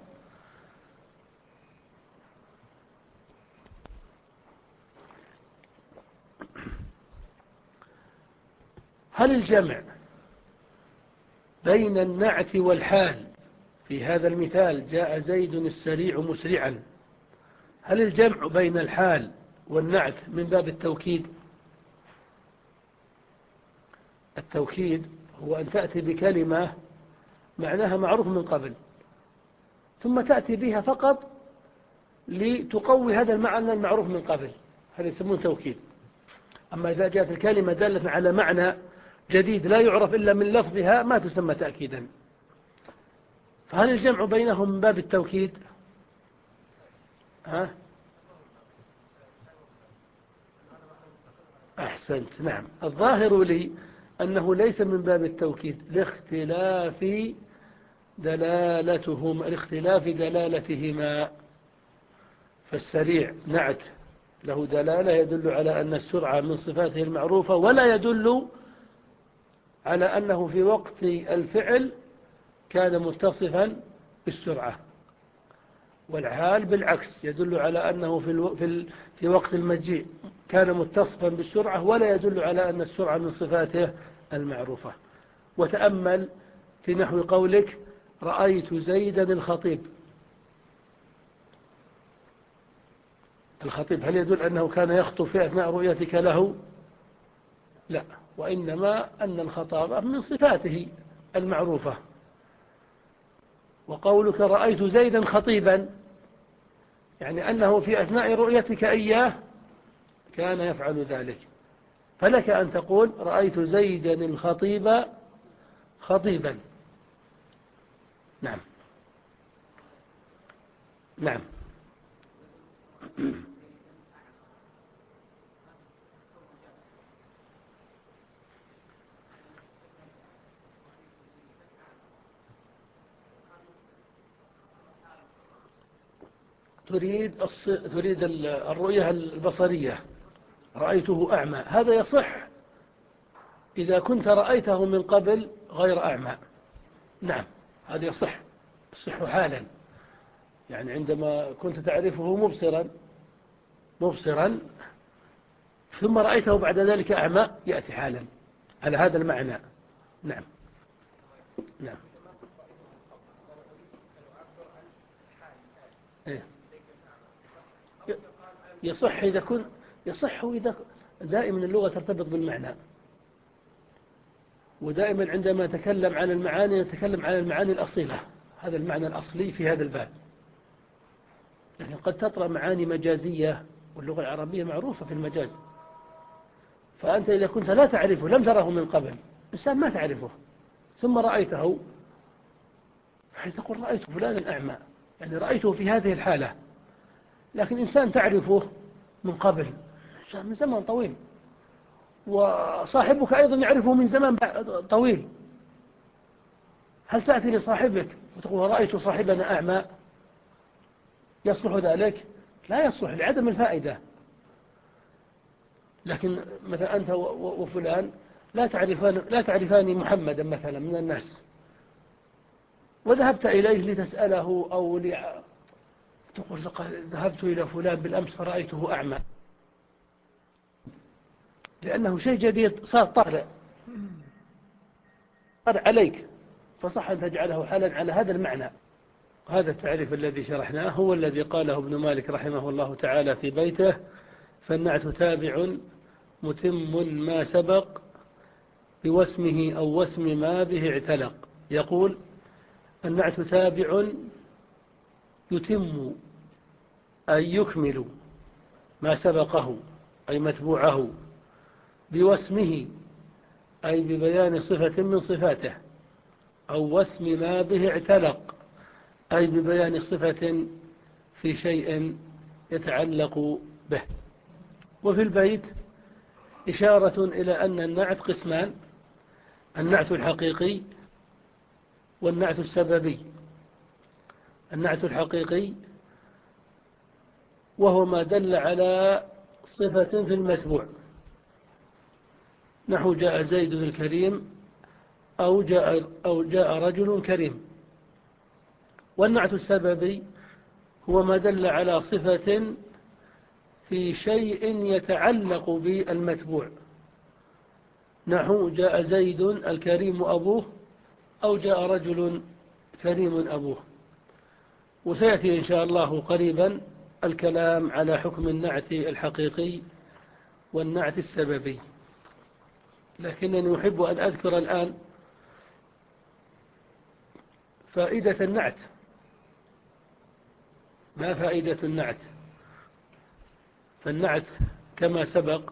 [SPEAKER 1] هل الجمع بين النعت والحال في هذا المثال جاء زيد السريع مسرعا، هل الجمع بين الحال والنعت من باب التوكيد؟ التوكيد هو أن تأتي بكلمة معناها معروف من قبل، ثم تأتي بها فقط لتقوي هذا المعنى المعروف من قبل، هذا يسمونه توكيد. أما إذا جاءت الكلمة دالة على معنى جديد لا يعرف إلا من لفظها ما تسمى تأكيدا. فهل الجمع بينهم من باب التوكيد؟ ها؟ أحسنت، نعم. الظاهر لي أنه ليس من باب التوكيد لاختلاف دلالتهما لاختلاف دلالتهما. فالسريع نعت له دلالة يدل على أن السرعة من صفاته المعروفة، ولا يدل على أنه في وقت الفعل كان متصفا بالسرعة. والحال بالعكس يدل على أنه في, الو... في, ال... في وقت المجيء كان متصفا بالسرعة، ولا يدل على أن السرعة من صفاته المعروفة. وتأمل في نحو قولك رأيت زيدا الخطيب. الخطيب هل يدل أنه كان يخطب في أثناء رؤيتك له؟ لا، وإنما أن الخطابة من صفاته المعروفة. وقولك رأيت زيدا خطيبا يعني أنه في أثناء رؤيتك إياه كان يفعل ذلك. فلك أن تقول رأيت زيدا الخطيب خطيبا. نعم نعم. تريد الص... تريد الرؤية البصرية، رأيته أعمى، هذا يصح إذا كنت رأيته من قبل غير أعمى. نعم، هذا يصح، يصح حالا. يعني عندما كنت تعرفه مبصرا مبصرا ثم رأيته بعد ذلك أعمى يأتي حالا على هذا المعنى. نعم نعم. إيه؟ يصح إذا كن يصح إذا دائما اللغة ترتبط بالمعنى، ودائما عندما نتكلم عن المعاني نتكلم عن المعاني الأصيلة، هذا المعنى الأصلي في هذا الباب. لكن قد تطرأ معاني مجازية، واللغة العربية معروفة في المجاز. فأنت إذا كنت لا تعرفه لم تره من قبل، إنسان ما تعرفه ثم رأيته، حيث تقول رأيت فلانا أعمى، يعني رأيته في هذه الحالة. لكن إنسان تعرفه من قبل من زمن طويل، وصاحبك أيضا يعرفه من زمن طويل، هل تأتي لصاحبك وتقول رأيت صاحبنا أعمى؟ يصلح ذلك؟ لا يصلح لعدم الفائدة. لكن مثلا أنت وفلان لا تعرفان لا تعرفان محمدا مثلا من الناس، وذهبت إليه لتسأله أو لع... تقول ذهبت إلى فلان بالأمس فرأيته أعمى، لأنه شيء جديد صار طارئ طارئ عليك، فصح أن تجعله حالا على هذا المعنى. هذا التعريف الذي شرحناه هو الذي قاله ابن مالك رحمه الله تعالى في بيته: فالنعت تابع متم ما سبق بوسمه أو وسم ما به اعتلق. يقول النعت تابع يتم أي يكمل ما سبقه أي متبوعه، بوسمه أي ببيان صفة من صفاته، أو واسم ما به اعتلق أي ببيان صفة في شيء يتعلق به. وفي البيت إشارة إلى أن النعت قسمان: النعت الحقيقي والنعت السببي. النعت الحقيقي وهو ما دل على صفة في المتبوع، نحو جاء زيد الكريم أو جاء, أو جاء رجل كريم. والنعت السببي هو ما دل على صفة في شيء يتعلق بالمتبوع، نحو جاء زيد الكريم أبوه أو جاء رجل كريم أبوه. وسيأتي إن شاء الله قريبا الكلام على حكم النعت الحقيقي والنعت السببي، لكنني أحب أن أذكر الآن فائدة النعت. ما فائدة النعت؟ فالنعت كما سبق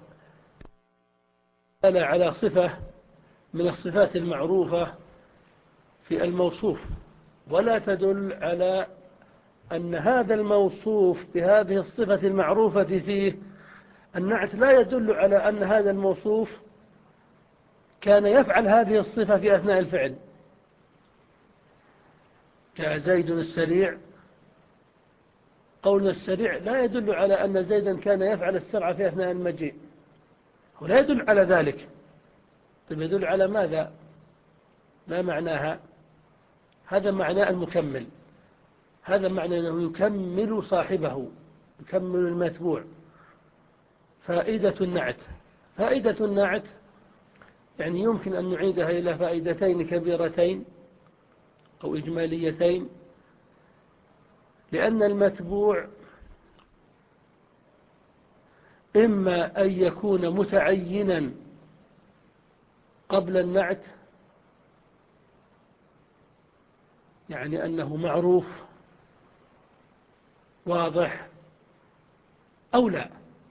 [SPEAKER 1] دل على صفة من الصفات المعروفة في الموصوف، ولا تدل على أن هذا الموصوف بهذه الصفة المعروفة فيه. النعت لا يدل على أن هذا الموصوف كان يفعل هذه الصفة في أثناء الفعل. جاء زيد السريع، قولنا السريع لا يدل على أن زيدا كان يفعل السرعة في أثناء المجيء، ولا يدل على ذلك. طيب يدل على ماذا؟ ما معناها؟ هذا معنى المكمل، هذا معنى أنه يكمل صاحبه، يكمل المتبوع. فائدة النعت، فائدة النعت يعني يمكن أن نعيدها إلى فائدتين كبيرتين أو إجماليتين، لأن المتبوع إما أن يكون متعينا قبل النعت، يعني أنه معروف واضح، أو لا.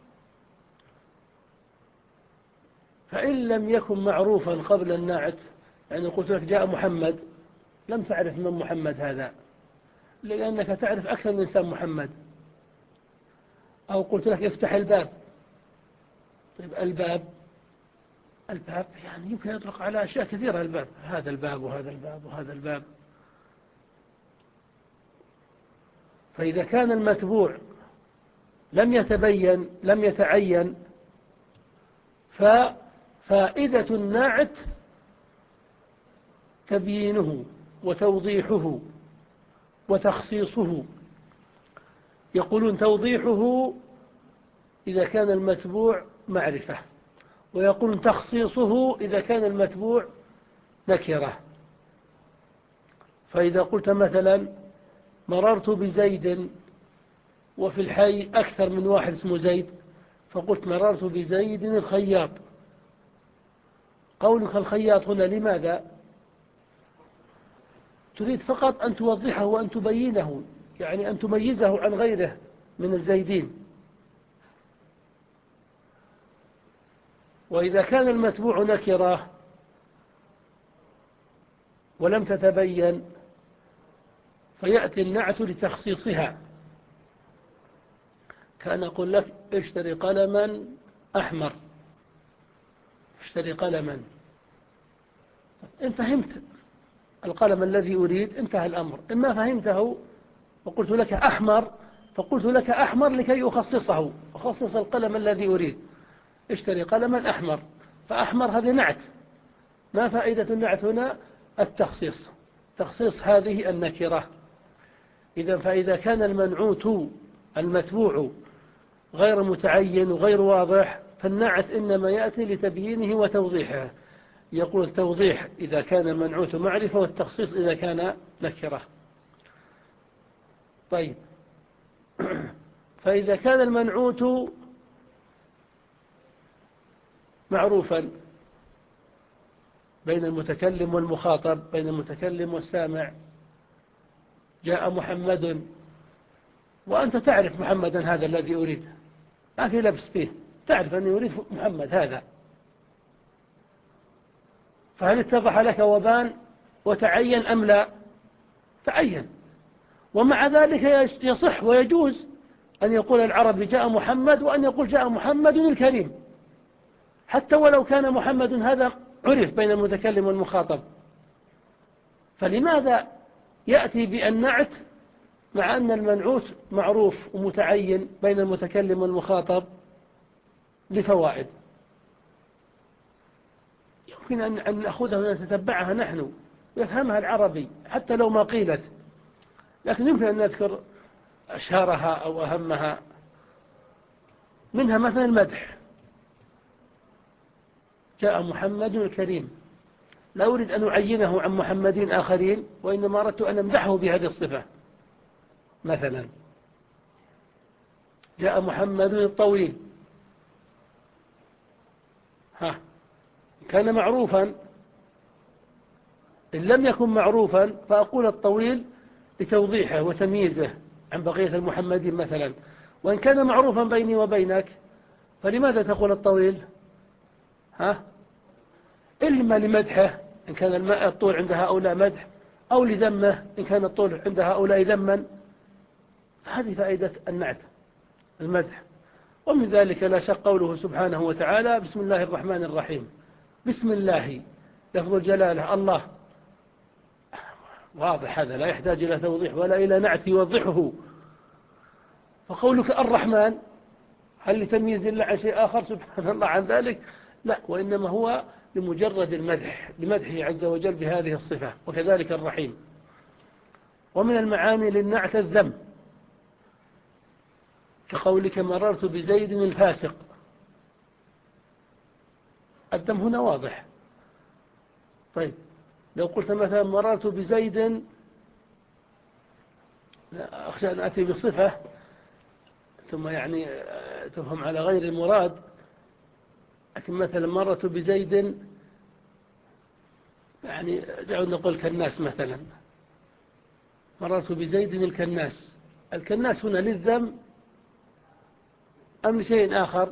[SPEAKER 1] فإن لم يكن معروفا قبل النعت، يعني قلت لك جاء محمد، لم تعرف من محمد هذا لأنك تعرف أكثر من إنسان محمد. أو قلت لك افتح الباب، طيب الباب الباب يعني يمكن يطلق على أشياء كثيرة. الباب هذا الباب وهذا الباب وهذا الباب. فإذا كان المتبوع لم يتبين لم يتعين، ففائدة النعت تبيينه وتوضيحه وتخصيصه. يقولون توضيحه إذا كان المتبوع معرفة، ويقولون تخصيصه إذا كان المتبوع نكرة. فإذا قلت مثلا مررت بزيد وفي الحي أكثر من واحد اسمه زيد، فقلت مررت بزيد الخياط، قولك الخياط هنا لماذا؟ تريد فقط أن توضحه وأن تبينه، يعني أن تميزه عن غيره من الزيدين. وإذا كان المتبوع نكرة ولم تتبين، فيأتي النعت لتخصيصها. كان أقول لك اشتري قلما أحمر، اشتري قلما. إن فهمت القلم الذي أريد انتهى الأمر. إما فهمته وقلت لك أحمر، فقلت لك أحمر لكي أخصصه، أخصص القلم الذي أريد. اشتري قلما أحمر، فأحمر هذه نعت. ما فائدة النعت هنا؟ التخصيص، تخصيص هذه النكرة. إذا فإذا كان المنعوت المتبوع غير متعين وغير واضح، فالنعت إنما يأتي لتبيينه وتوضيحه. يقول التوضيح إذا كان المنعوت معرفة، والتخصيص إذا كان نكرة. طيب فإذا كان المنعوت معروفا بين المتكلم والمخاطب، بين المتكلم والسامع، جاء محمد، وأنت تعرف محمدا هذا الذي أريد، ما في لبس فيه، تعرف أني أريد محمد هذا، فهل اتضح لك وبان وتعين أم لا؟ تعين. ومع ذلك يصح ويجوز أن يقول العربي جاء محمد، وأن يقول جاء محمد الكريم، حتى ولو كان محمد هذا عرف بين المتكلم والمخاطب. فلماذا يأتي بالنعت مع أن المنعوت معروف ومتعين بين المتكلم والمخاطب؟ لفوائد يمكن أن نأخذها ونتتبعها نحن ويفهمها العربي حتى لو ما قيلت، لكن يمكن أن نذكر أشهرها أو أهمها. منها مثلا المدح، جاء محمد الكريم، لا أريد أن أعينه عن محمدين آخرين، وإنما أردت أن أمدحه بهذه الصفة. مثلا جاء محمد الطويل، ها كان معروفا، إن لم يكن معروفا فأقول الطويل لتوضيحه وتمييزه عن بقية المحمدين مثلا. وإن كان معروفا بيني وبينك فلماذا تقول الطويل؟ ها إما لمدحه إن كان الطول عند هؤلاء مدح، أو لذمه إن كان الطول عند هؤلاء ذما. فهذه فائدة النعت، المدح. ومن ذلك لا شك قوله سبحانه وتعالى بسم الله الرحمن الرحيم. بسم الله لفظ الجلالة، الله، واضح، هذا لا يحتاج إلى توضيح ولا إلى نعت يوضحه. فقولك الرحمن هل لتمييز الله عن شيء آخر سبحان الله عن ذلك؟ لا، وإنما هو لمجرد المدح، لمدحه عز وجل بهذه الصفة. وكذلك الرحيم. ومن المعاني للنعت الذم، كقولك مررت بزيد الفاسق. الذم هنا واضح. طيب لو قلت مثلا مررت بزيد، أخشى أن أتي بصفة ثم يعني تفهم على غير المراد، لكن مثلا مررت بزيد يعني دعونا نقول كالناس مثلا، مررت بزيد الكناس. الكناس هنا للذم أم لشيء آخر؟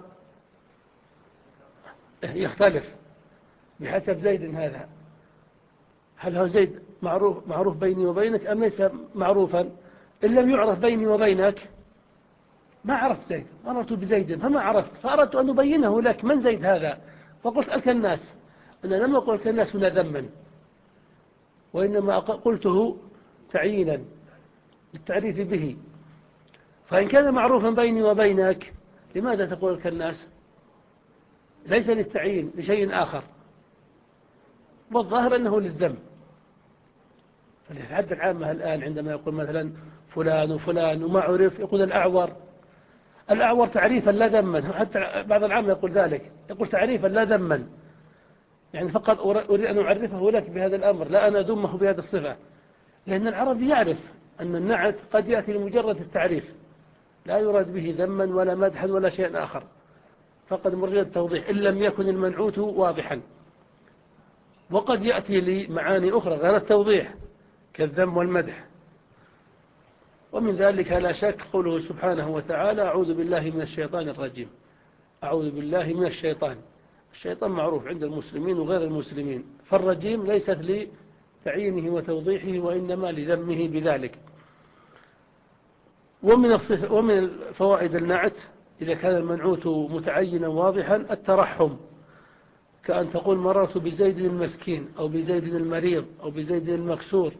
[SPEAKER 1] يختلف بحسب زيد هذا، هل هو زيد معروف معروف بيني وبينك أم ليس معروفا؟ إن لم يعرف بيني وبينك ما عرفت زيد، مررت بزيد فما عرفت، فأردت أن أبينه لك من زيد هذا، فقلت الكناس. أنا لم أقل الكناس هنا ذما، وإنما قلته تعيينا للتعريف به. فإن كان معروفا بيني وبينك لماذا تقول الكناس؟ ليس للتعيين، لشيء آخر، والظاهر أنه للذم. فالحد العامة الآن عندما يقول مثلا فلان وفلان وما عرف، يقول الأعور. الأعور تعريفا لا ذما، حتى بعض العامة يقول ذلك، يقول تعريفا لا ذما، يعني فقط أريد أن أعرفه لك بهذا الأمر، لا أنا أدمه بهذه الصفة. لأن العربي يعرف أن النعت قد يأتي لمجرد التعريف، لا يراد به ذما ولا مدحا ولا شيء آخر، فقد مجرد التوضيح إن لم يكن المنعوت واضحا. وقد يأتي لمعاني أخرى غير التوضيح كالذم والمدح. ومن ذلك لا شك قوله سبحانه وتعالى أعوذ بالله من الشيطان الرجيم. أعوذ بالله من الشيطان. الشيطان معروف عند المسلمين وغير المسلمين، فالرجيم ليست لتعيينه وتوضيحه وإنما لذمه بذلك. ومن ومن فوائد النعت إذا كان المنعوت متعينا واضحا الترحم، كأن تقول مررت بزيد المسكين أو بزيد المريض أو بزيد المكسور.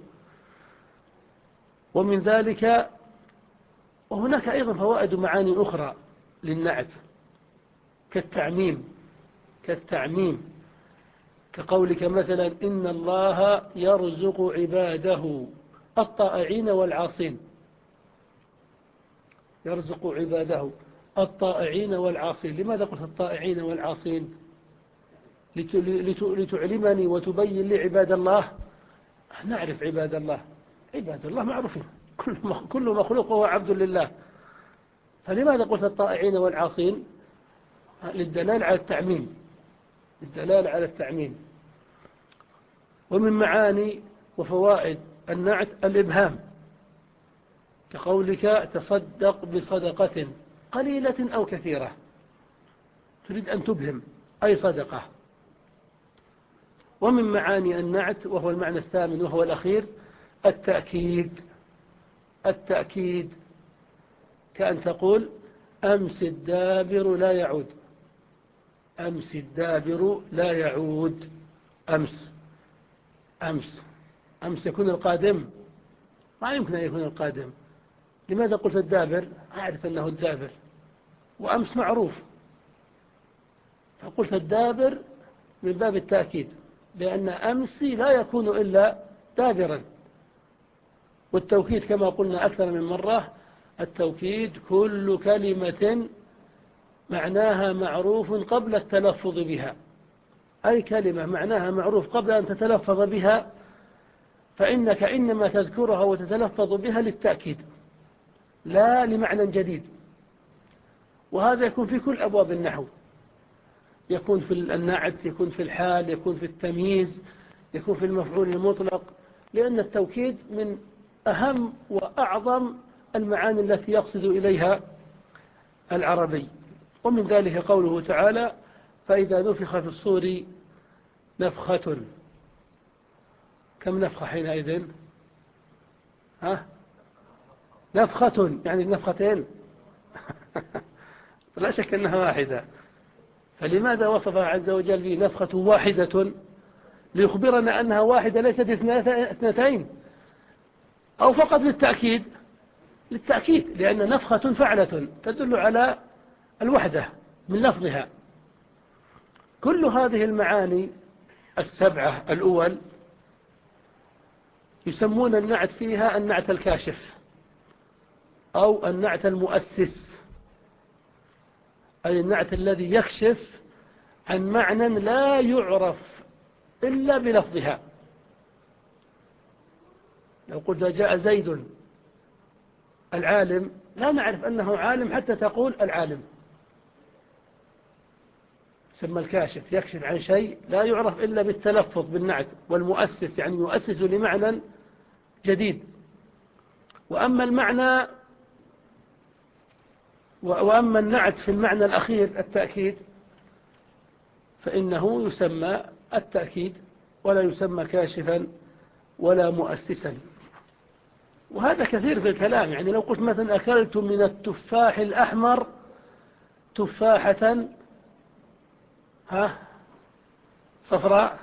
[SPEAKER 1] ومن ذلك وهناك أيضا فوائد معاني أخرى للنعت كالتعميم كالتعميم كقولك مثلا إن الله يرزق عباده الطائعين والعاصين. يرزق عباده الطائعين والعاصين. لماذا قلت الطائعين والعاصين؟ لتعلمني وتبين لي عباد الله. نعرف عباد الله، عباد الله معروفين، كل مخلوق هو عبد لله. فلماذا قلت الطائعين والعاصين؟ للدلال على التعميم، للدلال على التعميم. ومن معاني وفوائد النعت الإبهام، كقولك تصدق بصدقة قليلة أو كثيرة. تريد أن تبهم أي صدقة. ومن معاني النعت وهو المعنى الثامن وهو الأخير التأكيد. التأكيد كأن تقول أمس الدابر لا يعود. أمس الدابر لا يعود. أمس أمس أمس يكون القادم؟ ما يمكن أن يكون القادم. لماذا قلت الدابر؟ أعرف أنه الدابر، وأمس معروف، فقلت الدابر من باب التأكيد، لأن أمس لا يكون إلا دابرا. والتوكيد كما قلنا أكثر من مرة، التوكيد كل كلمة معناها معروف قبل التلفظ بها. أي كلمة معناها معروف قبل أن تتلفظ بها فإنك إنما تذكرها وتتلفظ بها للتأكيد لا لمعنى جديد. وهذا يكون في كل أبواب النحو، يكون في النعت، يكون في الحال، يكون في التمييز، يكون في المفعول المطلق، لأن التوكيد من أهم وأعظم المعاني التي يقصد إليها العربي. ومن ذلك قوله تعالى فإذا نفخ في الصور نفخة. كم نفخة حينئذ؟ ها؟ نفخة يعني نفختين. لا شك أنها واحدة. فلماذا وصفها عز وجل بنفخة واحدة؟ ليخبرنا أنها واحدة ليست اثنتين، أو فقط للتأكيد؟ للتأكيد، لأن نفخة فعلة تدل على الوحدة من لفظها. كل هذه المعاني السبعة الأول يسمون النعت فيها النعت الكاشف أو النعت المؤسس، أي النعت الذي يكشف عن معنى لا يعرف إلا بلفظها. لو قلت جاء زيد العالم لا نعرف أنه عالم حتى تقول العالم. سمى الكاشف يكشف عن شيء لا يعرف إلا بالتلفظ بالنعت. والمؤسس يعني يؤسس لمعنى جديد. وأما المعنى وأما النعت في المعنى الأخير التأكيد فإنه يسمى التأكيد ولا يسمى كاشفا ولا مؤسسا. وهذا كثير في الكلام. يعني لو قلت مثلا أكلت من التفاح الأحمر تفاحة ها صفراء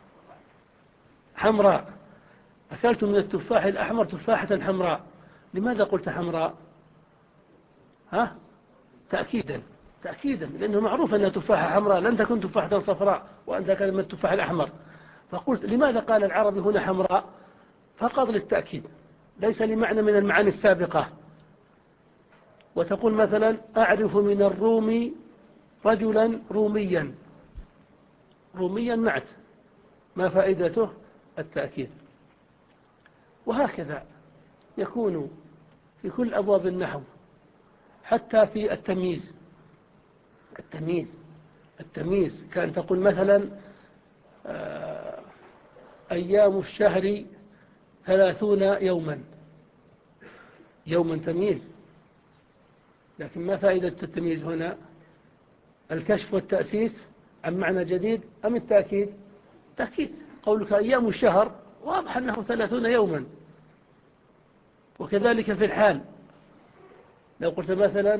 [SPEAKER 1] حمراء، أكلت من التفاح الأحمر تفاحة حمراء. لماذا قلت حمراء؟ ها تأكيدا تأكيدا لأنه معروف أنها تفاحة حمراء، لن تكون تفاحة صفراء وأنت أكلت من التفاح الأحمر. فقلت لماذا قال العربي هنا حمراء؟ فقط للتأكيد، ليس لمعنى من المعاني السابقة. وتقول مثلا أعرف من الروم رجلا روميا. روميا نعت، ما فائدته؟ التأكيد. وهكذا يكون في كل أبواب النحو، حتى في التمييز. التمييز التمييز كان تقول مثلا أيام الشهر ثلاثون يوما. يوما تمييز، لكن ما فائدة التمييز هنا؟ الكشف والتأسيس عن معنى جديد أم التأكيد؟ تأكيد. قولك أيام الشهر واضح أنه ثلاثون يوما. وكذلك في الحال، لو قلت مثلا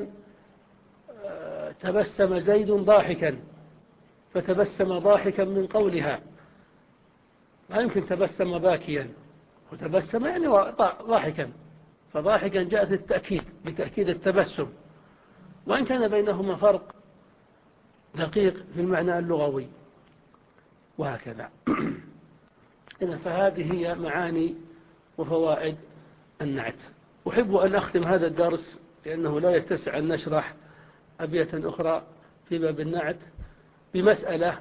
[SPEAKER 1] تبسم زيد ضاحكا فتبسم ضاحكا من قولها، ما يمكن تبسم باكيا، وتبسم يعني ضاحكا، فضاحكا جاءت التأكيد لتأكيد التبسم، وإن كان بينهما فرق دقيق في المعنى اللغوي. وهكذا. إذن فهذه هي معاني وفوائد النعت. أحب أن أختم هذا الدرس لأنه لا يتسع أن نشرح أبيات أخرى في باب النعت بمسألة،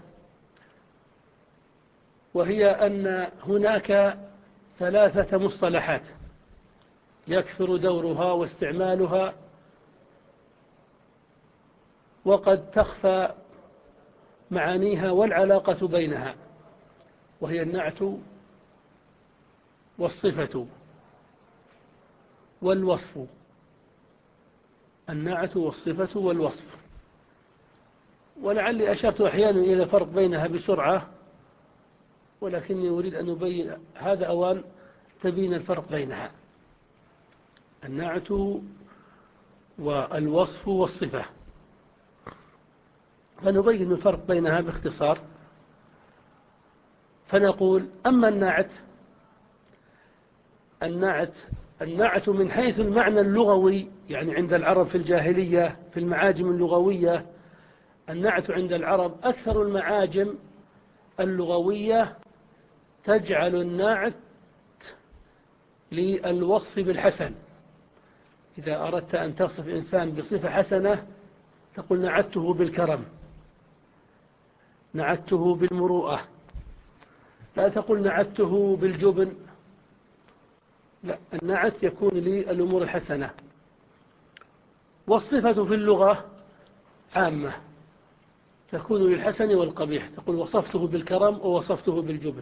[SPEAKER 1] وهي أن هناك ثلاثة مصطلحات يكثر دورها واستعمالها وقد تخفى معانيها والعلاقة بينها، وهي النعت والصفة والوصف. النعت والصفة والوصف. ولعلي أشرت أحيانا إلى فرق بينها بسرعة، ولكني أريد أن أبين هذا أوان تبين الفرق بينها: النعت والوصف والصفة. فنبين الفرق بينها باختصار، فنقول: أما النعت النعت النعت من حيث المعنى اللغوي، يعني عند العرب في الجاهلية في المعاجم اللغوية، النعت عند العرب أكثر المعاجم اللغوية تجعل النعت للوصف بالحسن. إذا أردت أن تصف إنسان بصفة حسنة تقول: نعته بالكرم، نعته بالمروءة، لا تقول نعته بالجبن، لا، النعت يكون للأمور الحسنة. والصفة في اللغة عامة تكون للحسن والقبيح، تقول: وصفته بالكرم ووصفته بالجبن.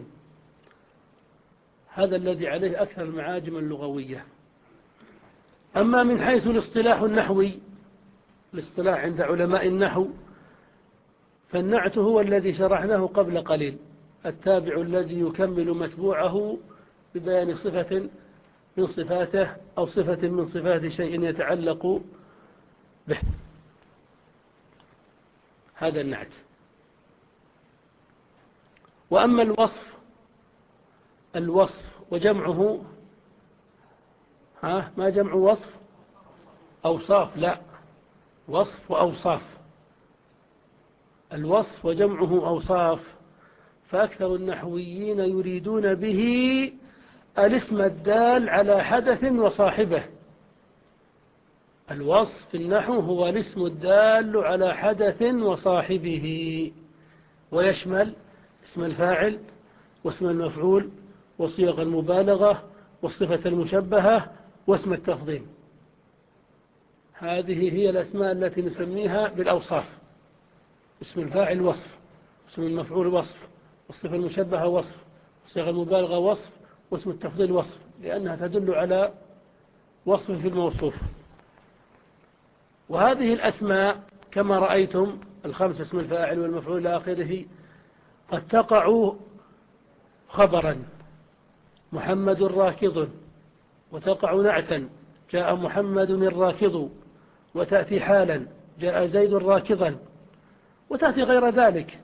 [SPEAKER 1] هذا الذي عليه أكثر المعاجم اللغوية. أما من حيث الاصطلاح النحوي، الاصطلاح عند علماء النحو، فالنعت هو الذي شرحناه قبل قليل، التابع الذي يكمل متبوعه ببيان صفة من صفاته أو صفة من صفات شيء يتعلق به. هذا النعت. وأما الوصف الوصف وجمعه، ها ما جمع وصف؟ أوصاف، لا، وصف وأوصاف. الوصف وجمعه أوصاف، فأكثر النحويين يريدون به الاسم الدال على حدث وصاحبه. الوصف في النحو هو الاسم الدال على حدث وصاحبه، ويشمل اسم الفاعل واسم المفعول وصيغ المبالغة والصفة المشبهة واسم التفضيل. هذه هي الأسماء التي نسميها بالأوصاف: اسم الفاعل وصف، اسم المفعول وصف، والصفة المشبهة وصف، وصيغ المبالغة وصف، واسم التفضيل وصف، لأنها تدل على وصف في الموصوف. وهذه الأسماء كما رأيتم الخمس، اسم الفاعل والمفعول إلى آخره، قد تقع خبرا: محمد راكض، وتقع نعتا: جاء محمد الراكض، وتأتي حالا: جاء زيد راكضا، وتأتي غير ذلك.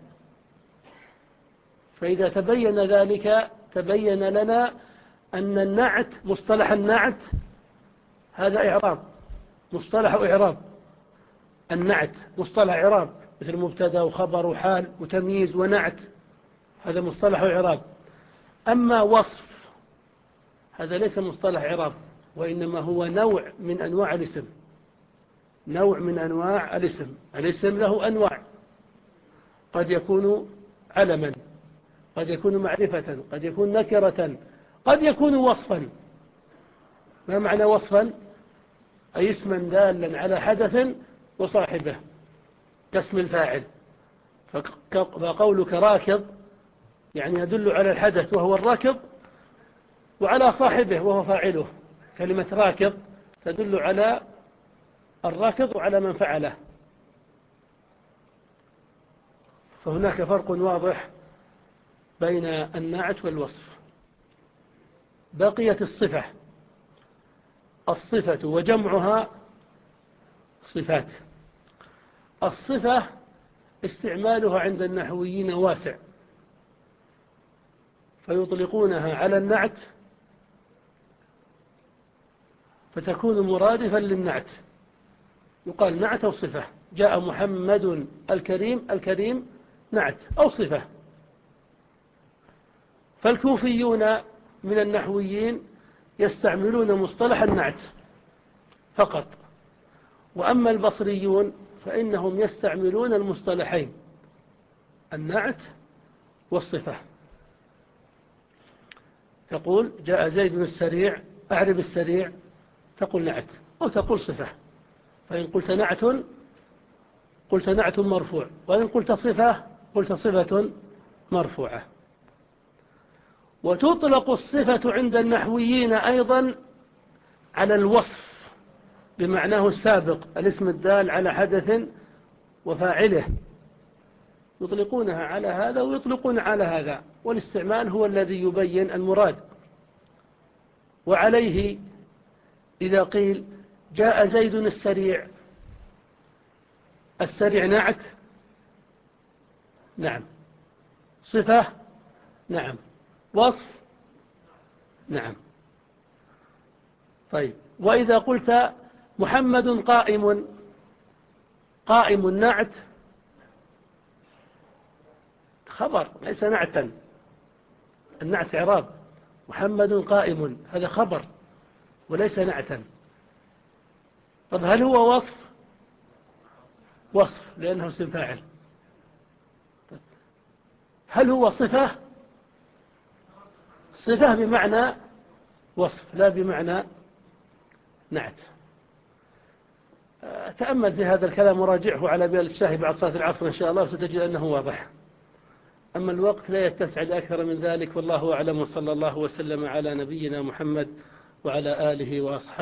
[SPEAKER 1] فإذا تبين ذلك تبين لنا أن النعت، مصطلح النعت هذا إعراب، مصطلح إعراب. النعت مصطلح إعراب، مثل مبتدا وخبر وحال وتمييز ونعت، هذا مصطلح إعراب. أما وصف هذا ليس مصطلح إعراب، وإنما هو نوع من أنواع الاسم، نوع من أنواع الاسم. الاسم له أنواع: قد يكون علما، قد يكون معرفة، قد يكون نكرة، قد يكون وصفا. ما معنى وصفا؟ أي اسما دالا على حدث وصاحبه، كاسم الفاعل. فقولك راكض يعني يدل على الحدث وهو الراكض، وعلى صاحبه وهو فاعله. كلمة راكض تدل على الراكض وعلى من فعله. فهناك فرق واضح بين النعت والوصف. بقيت الصفة. الصفة وجمعها صفات. الصفة استعمالها عند النحويين واسع، فيطلقونها على النعت فتكون مرادفا للنعت، يقال نعت أو صفة. جاء محمد الكريم، الكريم نعت أو صفة. فالكوفيون من النحويين يستعملون مصطلح النعت فقط، وأما البصريون فإنهم يستعملون المصطلحين: النعت والصفة. تقول: جاء زيد السريع، أعرب السريع، تقول نعت أو تقول صفة. فإن قلت نعت قلت نعت مرفوع، وإن قلت صفة قلت صفة مرفوعة. وتطلق الصفة عند النحويين أيضا على الوصف بمعناه السابق، الاسم الدال على حدث وفاعله. يطلقونها على هذا ويطلقون على هذا، والاستعمال هو الذي يبين المراد. وعليه إذا قيل جاء زيد السريع، السريع نعت، نعم. صفة، نعم. وصف، نعم. طيب، وإذا قلت محمد قائم، قائم نعت، خبر ليس نعتا، النعت إعراب، محمد قائم هذا خبر وليس نعتا. طب هل هو وصف؟ وصف لأنه اسم فاعل. هل هو صفة؟ صفة بمعنى وصف لا بمعنى نعت. تأمل في هذا الكلام وراجعه على بال الشاهي بعد صلاة العصر إن شاء الله وستجد أنه واضح. أما الوقت لا يتسع لأكثر من ذلك، والله أعلم، وصلى الله وسلم على نبينا محمد وعلى آله وأصحابه.